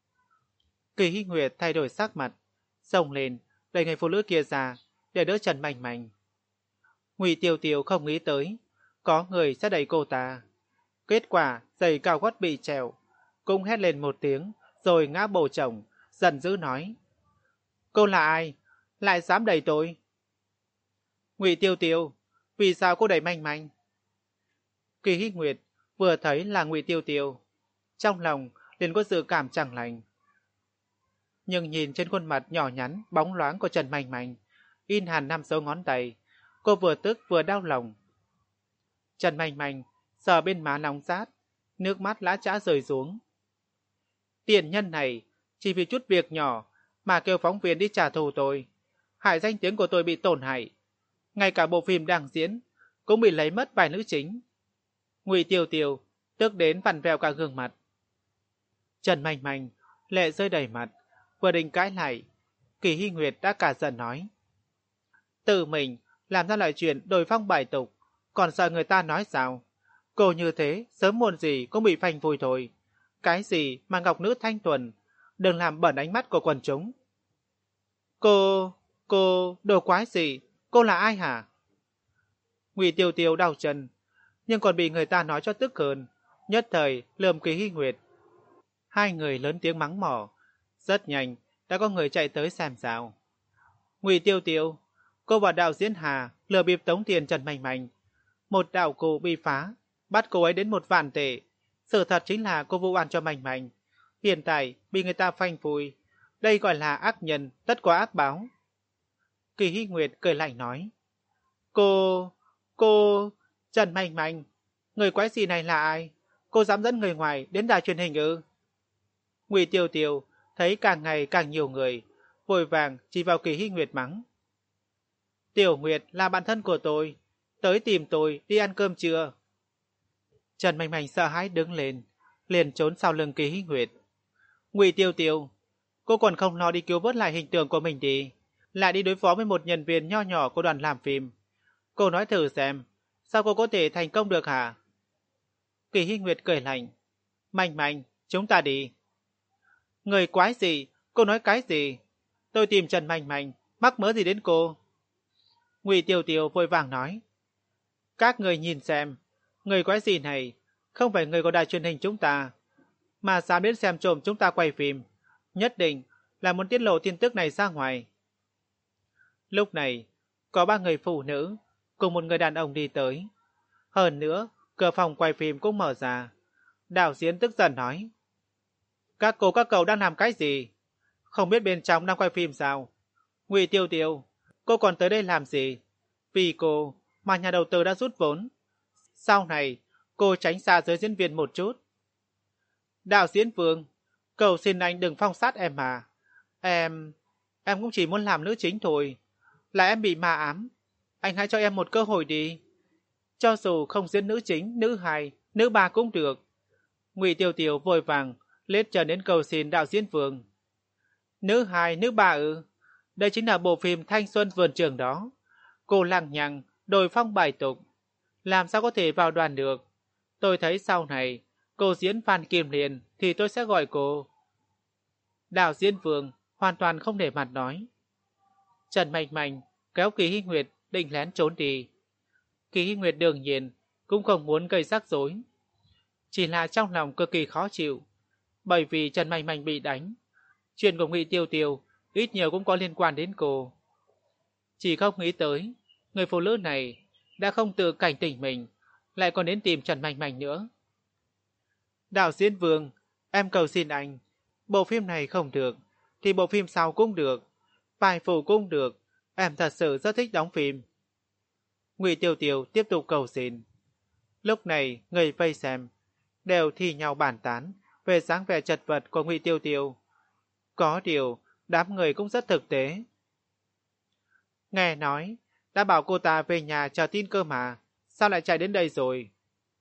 Kỳ Hy Nguyệt thay đổi sắc mặt, xông lên, đẩy người phụ nữ kia ra để đỡ Trần Mạnh Mạnh. Ngụy Tiêu Tiêu không nghĩ tới có người sẽ đẩy cô ta. Kết quả giày cao gót bị trèo, cũng hét lên một tiếng rồi ngã bổ chồng, giận dữ nói. Cô là ai? Lại dám đẩy tôi? Ngụy Tiêu Tiêu, vì sao cô đẩy Mạnh Mạnh? Kỳ Hy Nguyệt vừa thấy là Ngụy Tiêu Tiêu, trong lòng liền có dự cảm chẳng lành. Nhưng nhìn trên khuôn mặt nhỏ nhắn, bóng loáng của Trần Mạnh Mạnh, in hẳn năm dấu ngón tay, cô vừa tức vừa đau lòng. Trần Mạnh Mạnh sờ bên má nóng rát, nước mắt lã chã rơi xuống. Tiện nhân này chỉ vì chút việc nhỏ mà kêu phóng viên đi trả thù tôi, hại danh tiếng của tôi bị tổn hại. Ngay cả bộ phim đang diễn cũng bị lấy mất vai nữ chính. Ngụy Tiêu Tiêu tức đến vặn vẹo cả gương mặt. Trần Mạnh Mạnh lệ rơi đầy mặt, vừa định cãi lại, Kỳ Hy Nguyệt đã cả giận nói. Tự mình làm ra loại chuyện đổi phong bài tục, còn sợ người ta nói sao? Cô như thế, sớm muộn gì cũng bị phanh phui thôi. Cái gì mà ngọc nữ thanh tuần, đừng làm bẩn ánh mắt của quần chúng. Cô, cô, đồ quái gì? Cô là ai hả? Ngụy Tiêu Tiêu đau chân, nhưng còn bị người ta nói cho tức hơn, nhất thời lườm Kỳ Hy Nguyệt. Hai người lớn tiếng mắng mỏ, rất nhanh đã có người chạy tới xem sao. Ngụy Tiêu Tiêu, cô và đạo diễn Hà lừa bịp tống tiền Trần Mạnh Mạnh, một đạo cụ bị phá, bắt cô ấy đến một vạn tệ. Sự thật chính là cô vụ oan cho Mạnh Mạnh, hiện tại bị người ta phanh phui. Đây gọi là ác nhân, tất có ác báo. Kỳ Hy Nguyệt cười lạnh nói. Cô, cô, Trần Mạnh Mạnh, người quái gì này là ai? Cô dám dẫn người ngoài đến đài truyền hình ư? Ngụy Tiêu Tiêu thấy càng ngày càng nhiều người, vội vàng chỉ vào Kỳ Hy Nguyệt mắng. Tiểu Nguyệt là bạn thân của tôi, tới tìm tôi đi ăn cơm trưa. Trần Mạnh Mạnh sợ hãi đứng lên, liền trốn sau lưng Kỳ Hy Nguyệt. Ngụy Tiêu Tiêu, cô còn không lo đi cứu vớt lại hình tượng của mình đi, lại đi đối phó với một nhân viên nho nhỏ của đoàn làm phim. Cô nói thử xem, sao cô có thể thành công được hả? Kỳ Hy Nguyệt cười lạnh. Manh Manh, chúng ta đi. Người quái gì? Cô nói cái gì? Tôi tìm Trần Manh Manh, mắc mớ gì đến cô? Ngụy Tiêu Tiêu vội vàng nói. Các người nhìn xem, người quái gì này không phải người của đài truyền hình chúng ta, mà dám đến xem trộm chúng ta quay phim, nhất định là muốn tiết lộ tin tức này ra ngoài. Lúc này, có ba người phụ nữ cùng một người đàn ông đi tới. Hơn nữa, cửa phòng quay phim cũng mở ra. Đạo diễn tức giận nói. Các cô các cậu đang làm cái gì? Không biết bên trong đang quay phim sao? Ngụy Tiêu Tiêu, cô còn tới đây làm gì? Vì cô mà nhà đầu tư đã rút vốn. Sau này, cô tránh xa giới diễn viên một chút. Đạo diễn Vương, cầu xin anh đừng phong sát em mà. Em... em cũng chỉ muốn làm nữ chính thôi. Là em bị ma ám. Anh hãy cho em một cơ hội đi. Cho dù không diễn nữ chính, nữ hài, nữ ba cũng được. Ngụy Tiêu Tiêu vội vàng lết chân đến cầu xin đạo diễn Vương. Nữ hài, nữ ba ư? Đây chính là bộ phim Thanh Xuân Vườn Trường đó. Cô lằng nhằng, đồi phong bài tục. Làm sao có thể vào đoàn được? Tôi thấy sau này, cô diễn Phan Kim Liên thì tôi sẽ gọi cô. Đạo diễn Vương hoàn toàn không để mặt nói. Trần Mạnh Mạnh kéo Kỳ Hy Nguyệt định lén trốn đi. Kỳ Hy Nguyệt đương nhiên cũng không muốn gây rắc rối. Chỉ là trong lòng cực kỳ khó chịu. Bởi vì Trần Mạnh Mạnh bị đánh. Chuyện của Ngụy Tiêu Tiêu ít nhiều cũng có liên quan đến cô. Chỉ không nghĩ tới, người phụ nữ này đã không tự cảnh tỉnh mình, lại còn đến tìm Trần Mạnh Mạnh nữa. Đạo diễn Vương, em cầu xin anh, bộ phim này không được, thì bộ phim sau cũng được, vai phụ cũng được, em thật sự rất thích đóng phim. Ngụy Tiêu Tiêu tiếp tục cầu xin. Lúc này, người vây xem đều thi nhau bàn tán về dáng vẻ chật vật của Ngụy Tiêu Tiêu. Có điều, đám người cũng rất thực tế. Nghe nói, đã bảo cô ta về nhà chờ tin cơ mà, sao lại chạy đến đây rồi?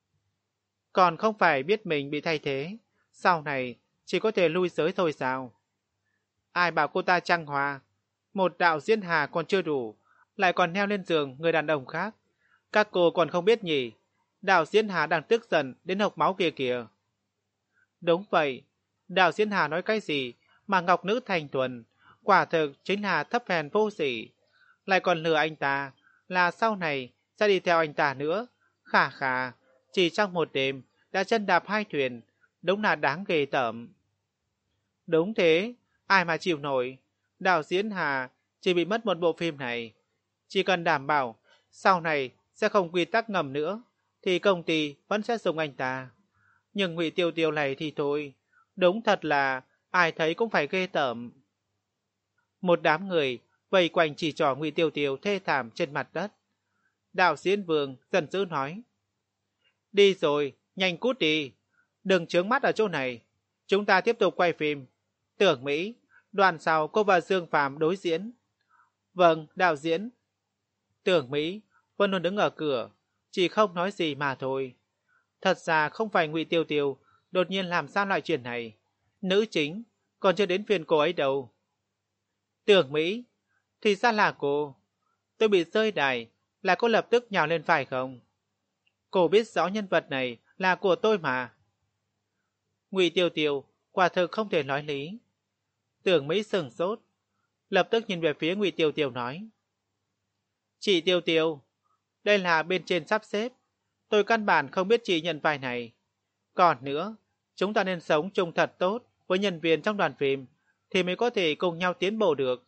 Còn không phải biết mình bị thay thế, sau này chỉ có thể lui giới thôi sao? Ai bảo cô ta trăng hòa, một đạo diễn hà còn chưa đủ, lại còn leo lên giường người đàn ông khác. Các cô còn không biết nhỉ, đạo diễn hà đang tức giận đến hộc máu kia kìa. Đúng vậy, đạo diễn hà nói cái gì mà ngọc nữ thành tuần, quả thực chính là thấp hèn vô sỉ. Lại còn lừa anh ta là sau này sẽ đi theo anh ta nữa. Khả khả, chỉ trong một đêm đã chân đạp hai thuyền, đúng là đáng ghê tởm. Đúng thế, ai mà chịu nổi. Đạo diễn Hà chỉ bị mất một bộ phim này. Chỉ cần đảm bảo sau này sẽ không quy tắc ngầm nữa, thì công ty vẫn sẽ dùng anh ta. Nhưng Ngụy Tiêu Tiêu này thì thôi, đúng thật là ai thấy cũng phải ghê tởm. Một đám người vây quanh chỉ trỏ Ngụy Tiêu Tiêu thê thảm trên mặt đất. Đạo diễn Vương giận dữ nói. Đi rồi, nhanh cút đi. Đừng chướng mắt ở chỗ này. Chúng ta tiếp tục quay phim. Tưởng Mỹ, đoàn sau cô và Dương Phạm đối diễn. Vâng, đạo diễn. Tưởng Mỹ vẫn luôn đứng ở cửa, chỉ không nói gì mà thôi. Thật ra không phải Ngụy Tiêu Tiêu đột nhiên làm ra loại chuyện này. Nữ chính, còn chưa đến phiên cô ấy đâu. Tưởng Mỹ, thì ra là cô. Tôi bị rơi đài, là cô lập tức nhào lên phải không? Cô biết rõ nhân vật này là của tôi mà. Ngụy Tiêu Tiêu quả thực không thể nói lý. Tưởng Mỹ sừng sốt, lập tức nhìn về phía Ngụy Tiêu Tiêu nói. Chị Tiêu Tiêu, đây là bên trên sắp xếp. Tôi căn bản không biết chị nhận vai này. Còn nữa, chúng ta nên sống chung thật tốt với nhân viên trong đoàn phim, thì mới có thể cùng nhau tiến bộ được.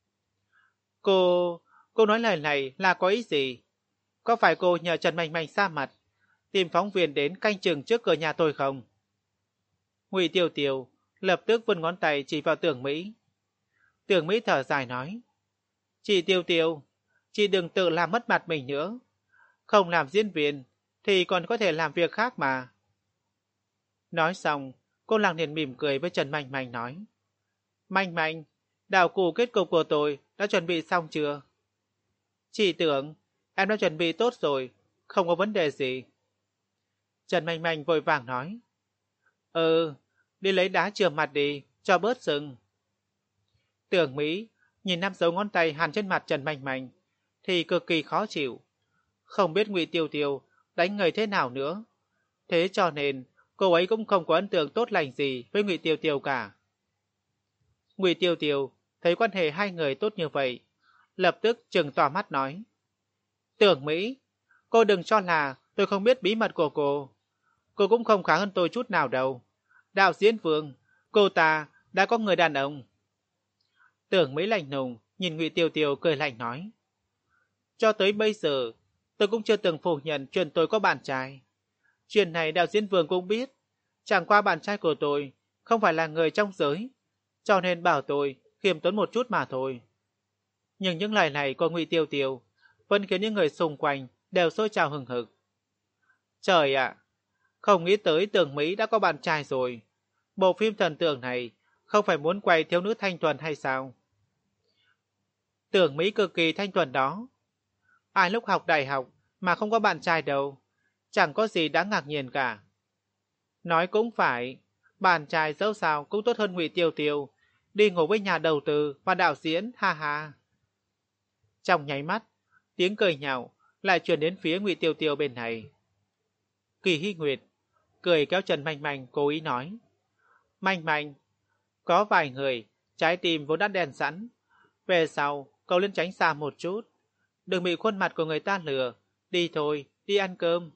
Cô... cô nói lời này là có ý gì? Có phải cô nhờ Trần Mạnh Mạnh xa mặt, tìm phóng viên đến canh chừng trước cửa nhà tôi không? Ngụy Tiêu Tiêu lập tức vươn ngón tay chỉ vào Tưởng Mỹ. Tưởng Mỹ thở dài nói. Chị Tiêu Tiêu, chị đừng tự làm mất mặt mình nữa. Không làm diễn viên thì còn có thể làm việc khác mà. Nói xong, cô lặng liền mỉm cười với Trần Mạnh Mạnh nói. Mạnh Mạnh, đạo cụ kết cục của tôi đã chuẩn bị xong chưa? Chị tưởng em đã chuẩn bị tốt rồi, không có vấn đề gì. Trần Mạnh Mạnh vội vàng nói. Ừ, đi lấy đá chườm mặt đi, cho bớt sừng. Tưởng Mỹ nhìn năm dấu ngón tay hằn trên mặt Trần Manh Manh thì cực kỳ khó chịu. Không biết Ngụy Tiêu Tiêu đánh người thế nào nữa. Thế cho nên cô ấy cũng không có ấn tượng tốt lành gì với Ngụy Tiêu Tiêu cả. Ngụy Tiêu Tiêu thấy quan hệ hai người tốt như vậy, lập tức trừng tỏ mắt nói: Tưởng Mỹ, cô đừng cho là tôi không biết bí mật của cô. Cô cũng không khá hơn tôi chút nào đâu. Đạo diễn Vương, cô ta đã có người đàn ông. Tưởng Mỹ lạnh lùng nhìn Ngụy Tiêu Tiêu cười lạnh nói: Cho tới bây giờ tôi cũng chưa từng phủ nhận chuyện tôi có bạn trai. Chuyện này đạo diễn Vương cũng biết. Chẳng qua bạn trai của tôi không phải là người trong giới, cho nên bảo tôi khiêm tốn một chút mà thôi. Nhưng những lời này của Ngụy Tiêu Tiêu vẫn khiến những người xung quanh đều sôi trào hừng hực. Trời ạ, không nghĩ tới Tưởng Mỹ đã có bạn trai rồi. Bộ phim thần tượng này không phải muốn quay thiếu nữ thanh thuần hay sao? Tưởng Mỹ cực kỳ thanh thuần đó. Ai lúc học đại học mà không có bạn trai đâu, chẳng có gì đáng ngạc nhiên cả. Nói cũng phải, bạn trai dẫu sao cũng tốt hơn Ngụy Tiêu Tiêu, đi ngủ với nhà đầu tư và đạo diễn, ha ha. Trong nháy mắt, tiếng cười nhạo lại truyền đến phía Ngụy Tiêu Tiêu bên này. Kỳ Hy Nguyệt cười kéo Trần Manh Manh cố ý nói: Manh Manh, có vài người trái tim vốn đã đèn sẵn, về sau cậu lên tránh xa một chút, đừng bị khuôn mặt của người ta lừa. Đi thôi, đi ăn cơm.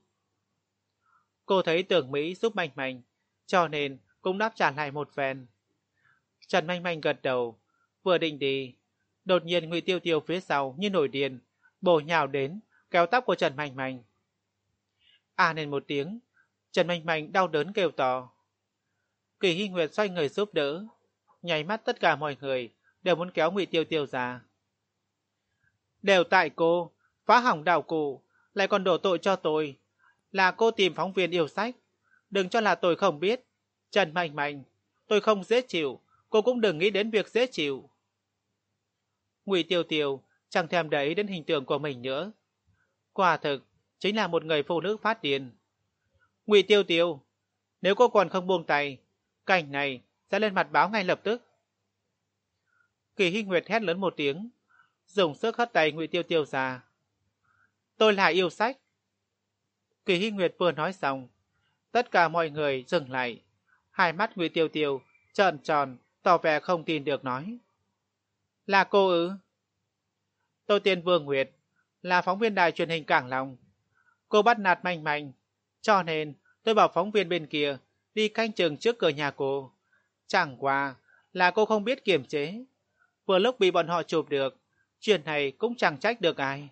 Cô thấy Tưởng Mỹ giúp Manh Manh, cho nên cũng đáp trả lại một phen. Trần Manh Manh gật đầu, vừa định đi, đột nhiên Ngụy Tiêu Tiêu phía sau như nổi điên, bổ nhào đến, kéo tóc của Trần Manh Manh. À nên một tiếng, Trần Manh Manh đau đớn kêu to. Kỳ Hy Nguyệt xoay người giúp đỡ, nháy mắt tất cả mọi người đều muốn kéo Ngụy Tiêu Tiêu ra. Đều tại cô, phá hỏng đạo cụ, lại còn đổ tội cho tôi. Là cô tìm phóng viên yêu sách, đừng cho là tôi không biết. Trần Manh Manh, tôi không dễ chịu, cô cũng đừng nghĩ đến việc dễ chịu. Ngụy Tiêu Tiêu chẳng thèm để ý đến hình tượng của mình nữa. Quả thực chính là một người phụ nữ phát điên. Ngụy Tiêu Tiêu, nếu cô còn không buông tay, cảnh này sẽ lên mặt báo ngay lập tức. Kỳ Hy Nguyệt hét lớn một tiếng, dùng sức hất tay Ngụy Tiêu Tiêu ra. Tôi là yêu sách. Kỳ Hy Nguyệt vừa nói xong, tất cả mọi người dừng lại. Hai mắt Ngụy Tiêu Tiêu trợn tròn, tỏ vẻ không tin được nói: Là cô ư? Tôi tên Vương Nguyệt, là phóng viên đài truyền hình Cảng Long. Cô bắt nạt Manh Manh, cho nên tôi bảo phóng viên bên kia đi canh chừng trước cửa nhà cô. Chẳng qua là cô không biết kiềm chế, vừa lúc bị bọn họ chụp được. Chuyện này cũng chẳng trách được ai.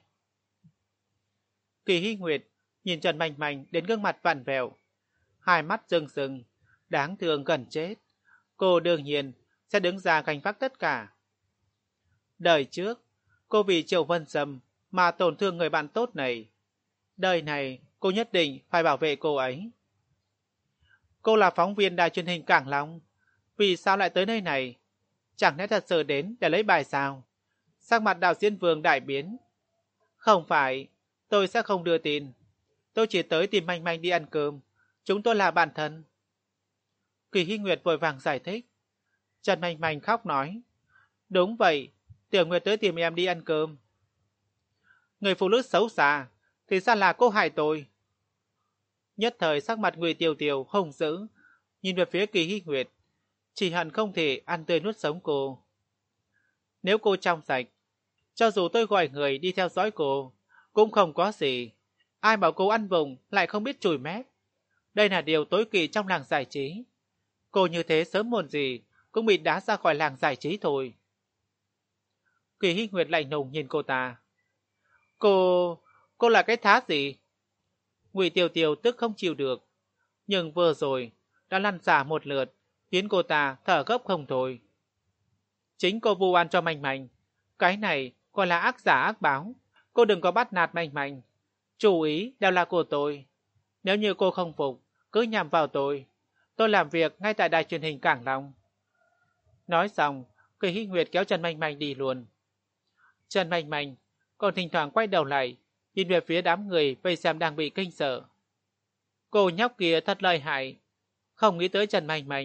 Kỳ Hy Nguyệt nhìn Trần Manh Manh đến gương mặt vặn vẹo, hai mắt rưng rưng, đáng thương gần chết. Cô đương nhiên sẽ đứng ra gánh vác tất cả. Đời trước, cô vì Triệu Vân Sâm mà tổn thương người bạn tốt này. Đời này, cô nhất định phải bảo vệ cô ấy. Cô là phóng viên đài truyền hình Cảng Long, vì sao lại tới nơi này? Chẳng lẽ thật sự đến để lấy bài sao? Sắc mặt đạo diễn Vương đại biến. Không phải, tôi sẽ không đưa tin. Tôi chỉ tới tìm Manh Manh đi ăn cơm. Chúng tôi là bạn thân. Kỳ Hy Nguyệt vội vàng giải thích. Trần Manh Manh khóc nói: Đúng vậy, Tiểu Nguyệt tới tìm em đi ăn cơm. Người phụ nữ xấu xa, thì sao là cô hại tôi? Nhất thời sắc mặt Ngụy Tiêu Tiêu hung dữ, nhìn về phía Kỳ Hy Nguyệt, chỉ hận không thể ăn tươi nuốt sống cô. Nếu cô trong sạch, cho dù tôi gọi người đi theo dõi cô, cũng không có gì. Ai bảo cô ăn vùng lại không biết chùi mép. Đây là điều tối kỵ trong làng giải trí. Cô như thế sớm muộn gì cũng bị đá ra khỏi làng giải trí thôi. Kỳ Hy Nguyệt lạnh lùng nhìn cô ta. Cô... cô là cái thá gì? Ngụy Tiêu Tiêu tức không chịu được, nhưng vừa rồi đã lăn xả một lượt, khiến cô ta thở gấp không thôi. Chính cô vu oan cho Manh Manh, cái này gọi là ác giả ác báo. Cô đừng có bắt nạt Manh Manh. Chủ ý đều là của tôi. Nếu như cô không phục, cứ nhằm vào tôi. Tôi làm việc ngay tại đài truyền hình Cảng Long. Nói xong, Kỳ Hy Nguyệt kéo Trần Manh Manh đi luôn. Trần Manh Manh còn thỉnh thoảng quay đầu lại, nhìn về phía đám người vây xem đang bị kinh sợ. Cô nhóc kia thật lợi hại. Không nghĩ tới Trần Manh Manh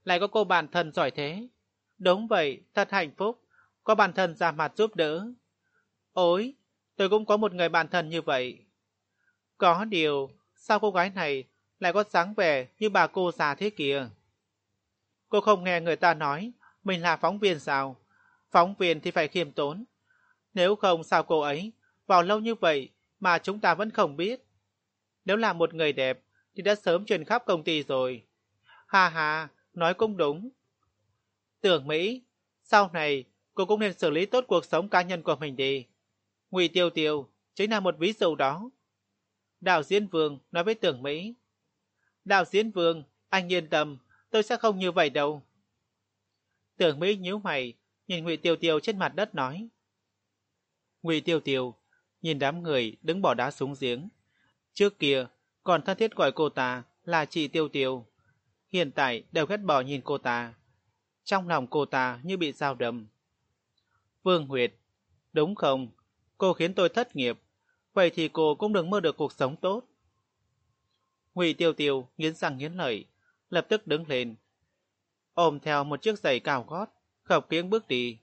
lại có cô bạn thân giỏi thế. Đúng vậy, thật hạnh phúc, có bạn thân ra mặt giúp đỡ. Ôi, tôi cũng có một người bạn thân như vậy. Có điều, sao cô gái này lại có dáng vẻ như bà cô già thế kìa? Cô không nghe người ta nói mình là phóng viên sao? Phóng viên thì phải khiêm tốn. Nếu không sao cô ấy vào lâu như vậy mà chúng ta vẫn không biết. Nếu là một người đẹp thì đã sớm truyền khắp công ty rồi. Ha ha, nói cũng đúng. Tưởng Mỹ, sau này cô cũng nên xử lý tốt cuộc sống cá nhân của mình đi. Ngụy Tiêu Tiêu chính là một ví dụ đó. Đạo diễn Vương nói với Tưởng Mỹ. Đạo diễn Vương, anh yên tâm, tôi sẽ không như vậy đâu. Tưởng Mỹ nhíu mày, nhìn Ngụy Tiêu Tiêu trên mặt đất nói. Ngụy Tiêu Tiêu nhìn đám người đứng bỏ đá xuống giếng. Trước kia còn thân thiết gọi cô ta là chị Tiêu Tiêu. Hiện tại đều ghét bỏ nhìn cô ta. Trong lòng cô ta như bị dao đâm. Vương Huyệt, đúng không? Cô khiến tôi thất nghiệp. Vậy thì cô cũng đừng mơ được cuộc sống tốt. Ngụy Tiêu Tiêu nghiến răng nghiến lợi, lập tức đứng lên, ôm theo một chiếc giày cao gót, khập khiễng bước đi.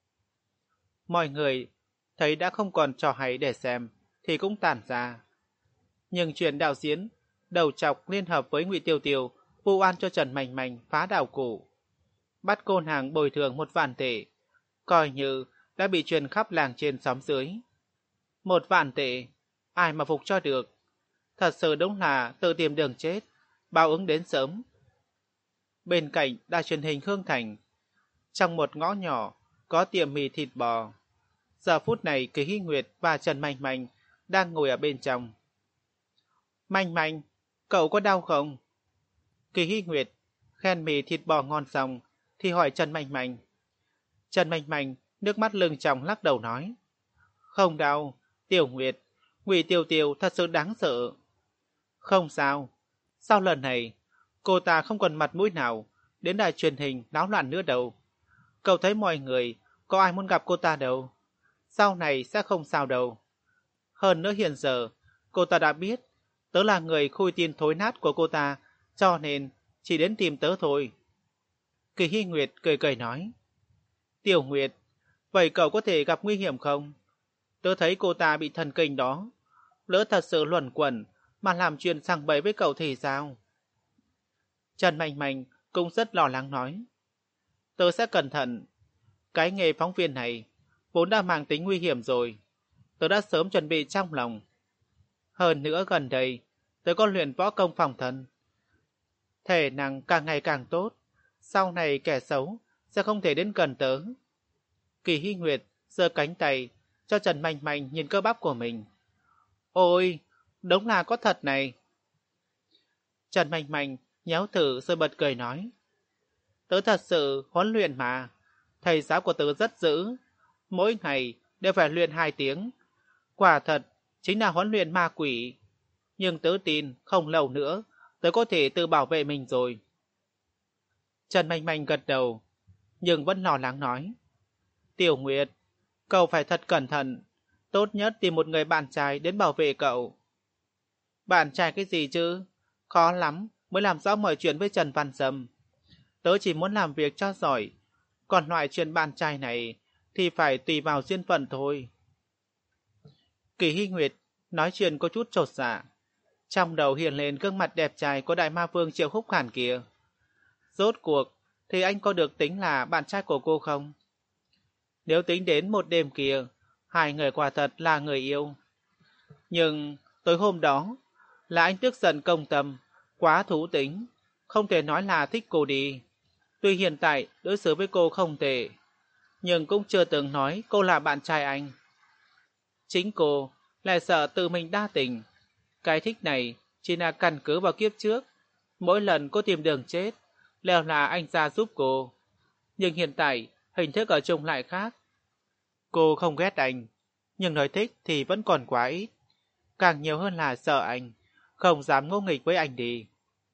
Mọi người thấy đã không còn trò hay để xem, thì cũng tản ra. Nhưng chuyện đạo diễn đầu chọc liên hợp với Ngụy Tiêu Tiêu vu oan cho Trần Mành Mành phá đảo cụ, bắt cô nàng bồi thường một vạn tệ, coi như đã bị truyền khắp làng trên xóm dưới. Một vạn tệ, ai mà phục cho được? Thật sự đúng là tự tìm đường chết, báo ứng đến sớm. Bên cạnh đài truyền hình Hương Thành, trong một ngõ nhỏ có tiệm mì thịt bò. Giờ phút này Kỳ Hy Nguyệt và Trần Mành Mành đang ngồi ở bên trong. Mành Mành, cậu có đau không? Kỳ Hy Nguyệt khen mì thịt bò ngon xong thì hỏi Trần Mành Mành. Trần Mành Mành nước mắt lưng tròng lắc đầu nói. Không đau, Tiểu Nguyệt, Ngụy Tiêu Tiêu thật sự đáng sợ. Không sao, sau lần này cô ta không còn mặt mũi nào đến đài truyền hình náo loạn nữa đâu. Cậu thấy mọi người có ai muốn gặp cô ta đâu. Sau này sẽ không sao đâu. Hơn nữa hiện giờ cô ta đã biết tớ là người khui tin thối nát của cô ta, cho nên chỉ đến tìm tớ thôi. Kỳ Hy Nguyệt cười cười nói. Tiểu Nguyệt, vậy cậu có thể gặp nguy hiểm không? Tớ thấy cô ta bị thần kinh đó, lỡ thật sự luẩn quẩn mà làm chuyện sằng bậy với cậu thì sao? Trần Mành Mành cũng rất lo lắng nói. Tớ sẽ cẩn thận. Cái nghề phóng viên này vốn đã mang tính nguy hiểm rồi. Tớ đã sớm chuẩn bị trong lòng. Hơn nữa gần đây tớ có luyện võ công phòng thân. Thể năng càng ngày càng tốt. Sau này kẻ xấu sẽ không thể đến gần tớ. Kỳ Hy Nguyệt giơ cánh tay cho Trần Mành Mành nhìn cơ bắp của mình. Ôi, đúng là có thật này. Trần Mành Mành nhéo thử rồi bật cười nói. Tớ thật sự huấn luyện mà. Thầy giáo của tớ rất dữ. Mỗi ngày đều phải luyện hai tiếng. Quả thật chính là huấn luyện ma quỷ. Nhưng tớ tin không lâu nữa tớ có thể tự bảo vệ mình rồi. Trần Mành Mành gật đầu, nhưng vẫn lo lắng nói. Tiểu Nguyệt, cậu phải thật cẩn thận. Tốt nhất tìm một người bạn trai đến bảo vệ cậu. Bạn trai cái gì chứ? Khó lắm mới làm rõ mọi chuyện với Trần Văn Sâm. Tớ chỉ muốn làm việc cho giỏi. Còn loại chuyện bạn trai này thì phải tùy vào duyên phận thôi. Kỳ Hy Nguyệt nói chuyện có chút chột dạ. Trong đầu hiện lên gương mặt đẹp trai của đại ma vương Triệu Húc Hàn kia. Rốt cuộc thì anh có được tính là bạn trai của cô không? Nếu tính đến một đêm kia, hai người quả thật là người yêu. Nhưng tối hôm đó là anh tức giận công tâm, quá thú tính, không thể nói là thích cô đi. Tuy hiện tại đối xử với cô không tệ, nhưng cũng chưa từng nói cô là bạn trai anh. Chính cô lại sợ tự mình đa tình. Cái thích này chỉ là căn cứ vào kiếp trước. Mỗi lần cô tìm đường chết, đều là anh ra giúp cô. Nhưng hiện tại hình thức ở chung lại khác. Cô không ghét anh, nhưng nói thích thì vẫn còn quá ít. Càng nhiều hơn là sợ anh, không dám ngỗ nghịch với anh đi.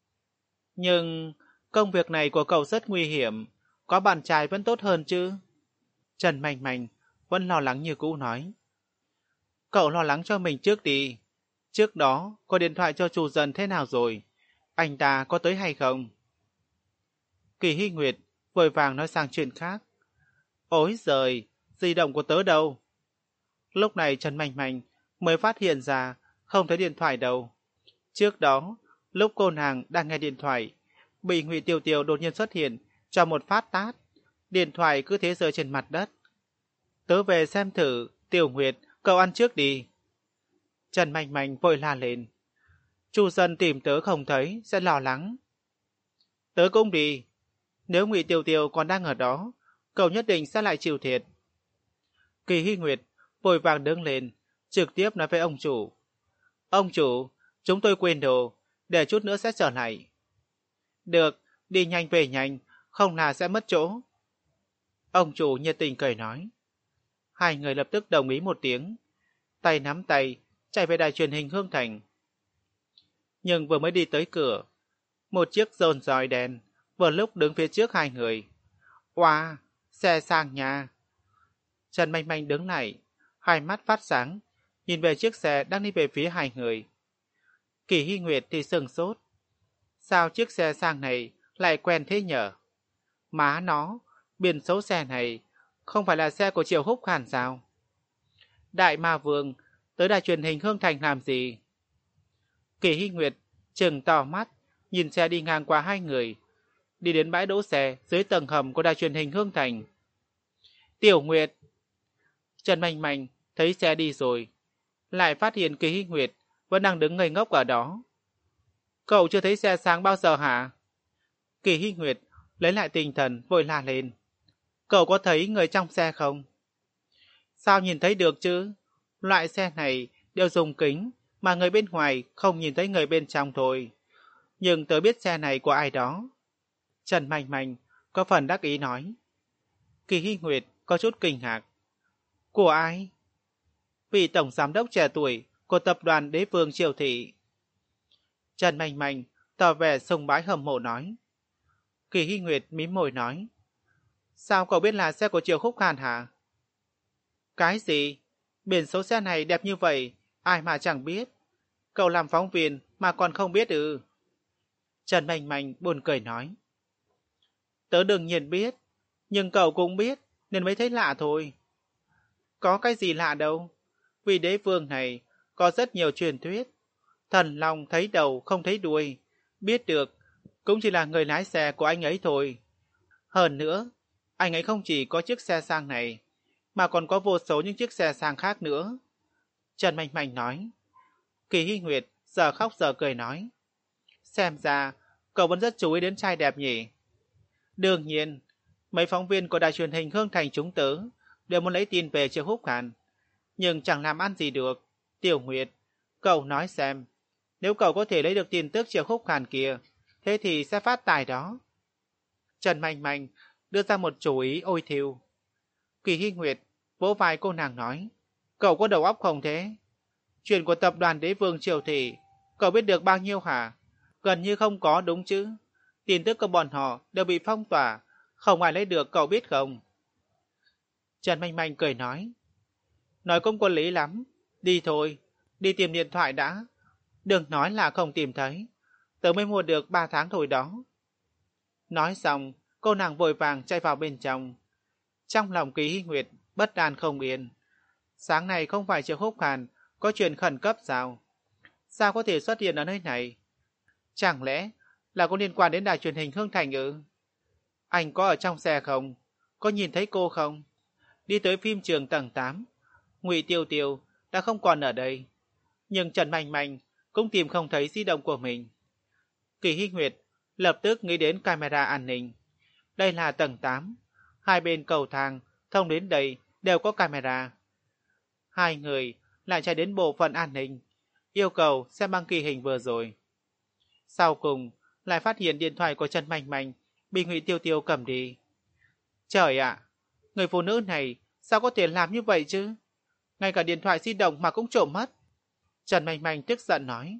Nhưng công việc này của cậu rất nguy hiểm, có bạn trai vẫn tốt hơn chứ. Trần Mành Mành vẫn lo lắng như cũ nói. Cậu lo lắng cho mình trước đi. Trước đó có điện thoại cho chủ dần thế nào rồi? Anh ta có tới hay không? Kỳ Hy Nguyệt vội vàng nói sang chuyện khác. Ối giời, di động của tớ đâu? Lúc này Trần Mạnh Mạnh mới phát hiện ra không thấy điện thoại đâu. Trước đó, lúc cô nàng đang nghe điện thoại, bị Ngụy Tiêu Tiêu đột nhiên xuất hiện cho một phát tát, điện thoại cứ thế rơi trên mặt đất. Tớ về xem thử, Tiểu Nguyệt, cậu ăn trước đi. Trần Mạnh Mạnh vội la lên. Chu Dân tìm tớ không thấy, sẽ lo lắng. Tớ cũng đi. Nếu Ngụy Tiêu Tiêu còn đang ở đó, cậu nhất định sẽ lại chịu thiệt. Kỳ Hy Nguyệt vội vàng đứng lên, trực tiếp nói với ông chủ. Ông chủ, chúng tôi quên đồ, để chút nữa sẽ trở lại. Được, đi nhanh về nhanh, không là sẽ mất chỗ. Ông chủ nhiệt tình cười nói. Hai người lập tức đồng ý một tiếng, tay nắm tay, chạy về đài truyền hình Hương Thành. Nhưng vừa mới đi tới cửa, một chiếc rôn roi đen vừa lúc đứng phía trước hai người. Oa, wow, xe sang nhà. Trần Mạnh Mạnh đứng lại, hai mắt phát sáng, nhìn về chiếc xe đang đi về phía hai người. Kỳ Hy Nguyệt thì sừng sốt. Sao chiếc xe sang này lại quen thế nhở? Má nó, biển số xe này không phải là xe của Triệu Húc Hàn sao? Đại Ma Vương tới đài truyền hình Hương Thành làm gì? Kỳ Hy Nguyệt trừng to mắt, nhìn xe đi ngang qua hai người, đi đến bãi đỗ xe dưới tầng hầm của đài truyền hình Hương Thành. Tiểu Nguyệt! Trần Mạnh Mạnh thấy xe đi rồi, lại phát hiện Kỳ Hy Nguyệt vẫn đang đứng ngây ngốc ở đó. Cậu chưa thấy xe sáng bao giờ hả? Kỳ Hy Nguyệt lấy lại tinh thần vội la lên. Cậu có thấy người trong xe không? Sao nhìn thấy được chứ? Loại xe này đều dùng kính, mà người bên ngoài không nhìn thấy người bên trong thôi. Nhưng tớ biết xe này của ai đó. Trần Mạnh Mạnh có phần đắc ý nói. Kỳ Hy Nguyệt có chút kinh ngạc. Của ai? Vị tổng giám đốc trẻ tuổi của tập đoàn Đế Vương Triều Thị. Trần Mạnh Mạnh tỏ vẻ sùng bái hâm mộ nói. Kỳ Hy Nguyệt mím môi nói. Sao cậu biết là xe của Triều Húc Hàn hả? Cái gì? Biển số xe này đẹp như vậy, ai mà chẳng biết. Cậu làm phóng viên mà còn không biết ư? Trần Mạnh Mạnh buồn cười nói. Tớ đương nhiên biết, nhưng cậu cũng biết nên mới thấy lạ thôi. Có cái gì lạ đâu. Vì đế vương này có rất nhiều truyền thuyết. Thần long thấy đầu không thấy đuôi. Biết được cũng chỉ là người lái xe của anh ấy thôi. Hơn nữa, anh ấy không chỉ có chiếc xe sang này, mà còn có vô số những chiếc xe sang khác nữa. Trần Mạnh Mạnh nói. Kỳ Hy Nguyệt giờ khóc giờ cười nói. Xem ra, cậu vẫn rất chú ý đến trai đẹp nhỉ. Đương nhiên, mấy phóng viên của đài truyền hình Hương Thành chúng tớ đều muốn lấy tin về Triệu Húc Hàn. Nhưng chẳng làm ăn gì được. Tiểu Nguyệt, cậu nói xem, nếu cậu có thể lấy được tin tức Triệu Húc Hàn kia, thế thì sẽ phát tài đó. Trần Mạnh Mạnh đưa ra một chủ ý ôi thiêu. Kỳ Hy Nguyệt vỗ vai cô nàng nói. Cậu có đầu óc không thế? Chuyện của tập đoàn Đế Vương Triều Thị, cậu biết được bao nhiêu hả? Gần như không có đúng chứ. Tin tức của bọn họ đều bị phong tỏa, không ai lấy được, cậu biết không? Trần Mạnh Mạnh cười nói. Nói cũng có lý lắm. Đi thôi, đi tìm điện thoại đã. Đừng nói là không tìm thấy. Tớ mới mua được ba tháng thôi đó. Nói xong, cô nàng vội vàng chạy vào bên trong. Trong lòng Kỳ Hy Nguyệt bất an không yên. Sáng nay không phải Triệu Húc Hàn có chuyện khẩn cấp sao? Sao có thể xuất hiện ở nơi này? Chẳng lẽ là có liên quan đến đài truyền hình Hương Thành ư? Anh có ở trong xe không? Có nhìn thấy cô không? Đi tới phim trường tầng tám, Ngụy Tiêu Tiêu đã không còn ở đây. Nhưng Trần Mạnh Mạnh cũng tìm không thấy di động của mình. Kỳ Hy Nguyệt lập tức nghĩ đến camera an ninh. Đây là tầng tám, hai bên cầu thang thông đến đây đều có camera. Hai người lại chạy đến bộ phận an ninh, yêu cầu xem băng ghi hình vừa rồi. Sau cùng lại phát hiện điện thoại của Trần Mạnh Mạnh bị Ngụy Tiêu Tiêu cầm đi. Trời ạ, người phụ nữ này sao có thể làm như vậy chứ? Ngay cả điện thoại di động mà cũng trộm mất. Trần Mạnh Mạnh tức giận nói.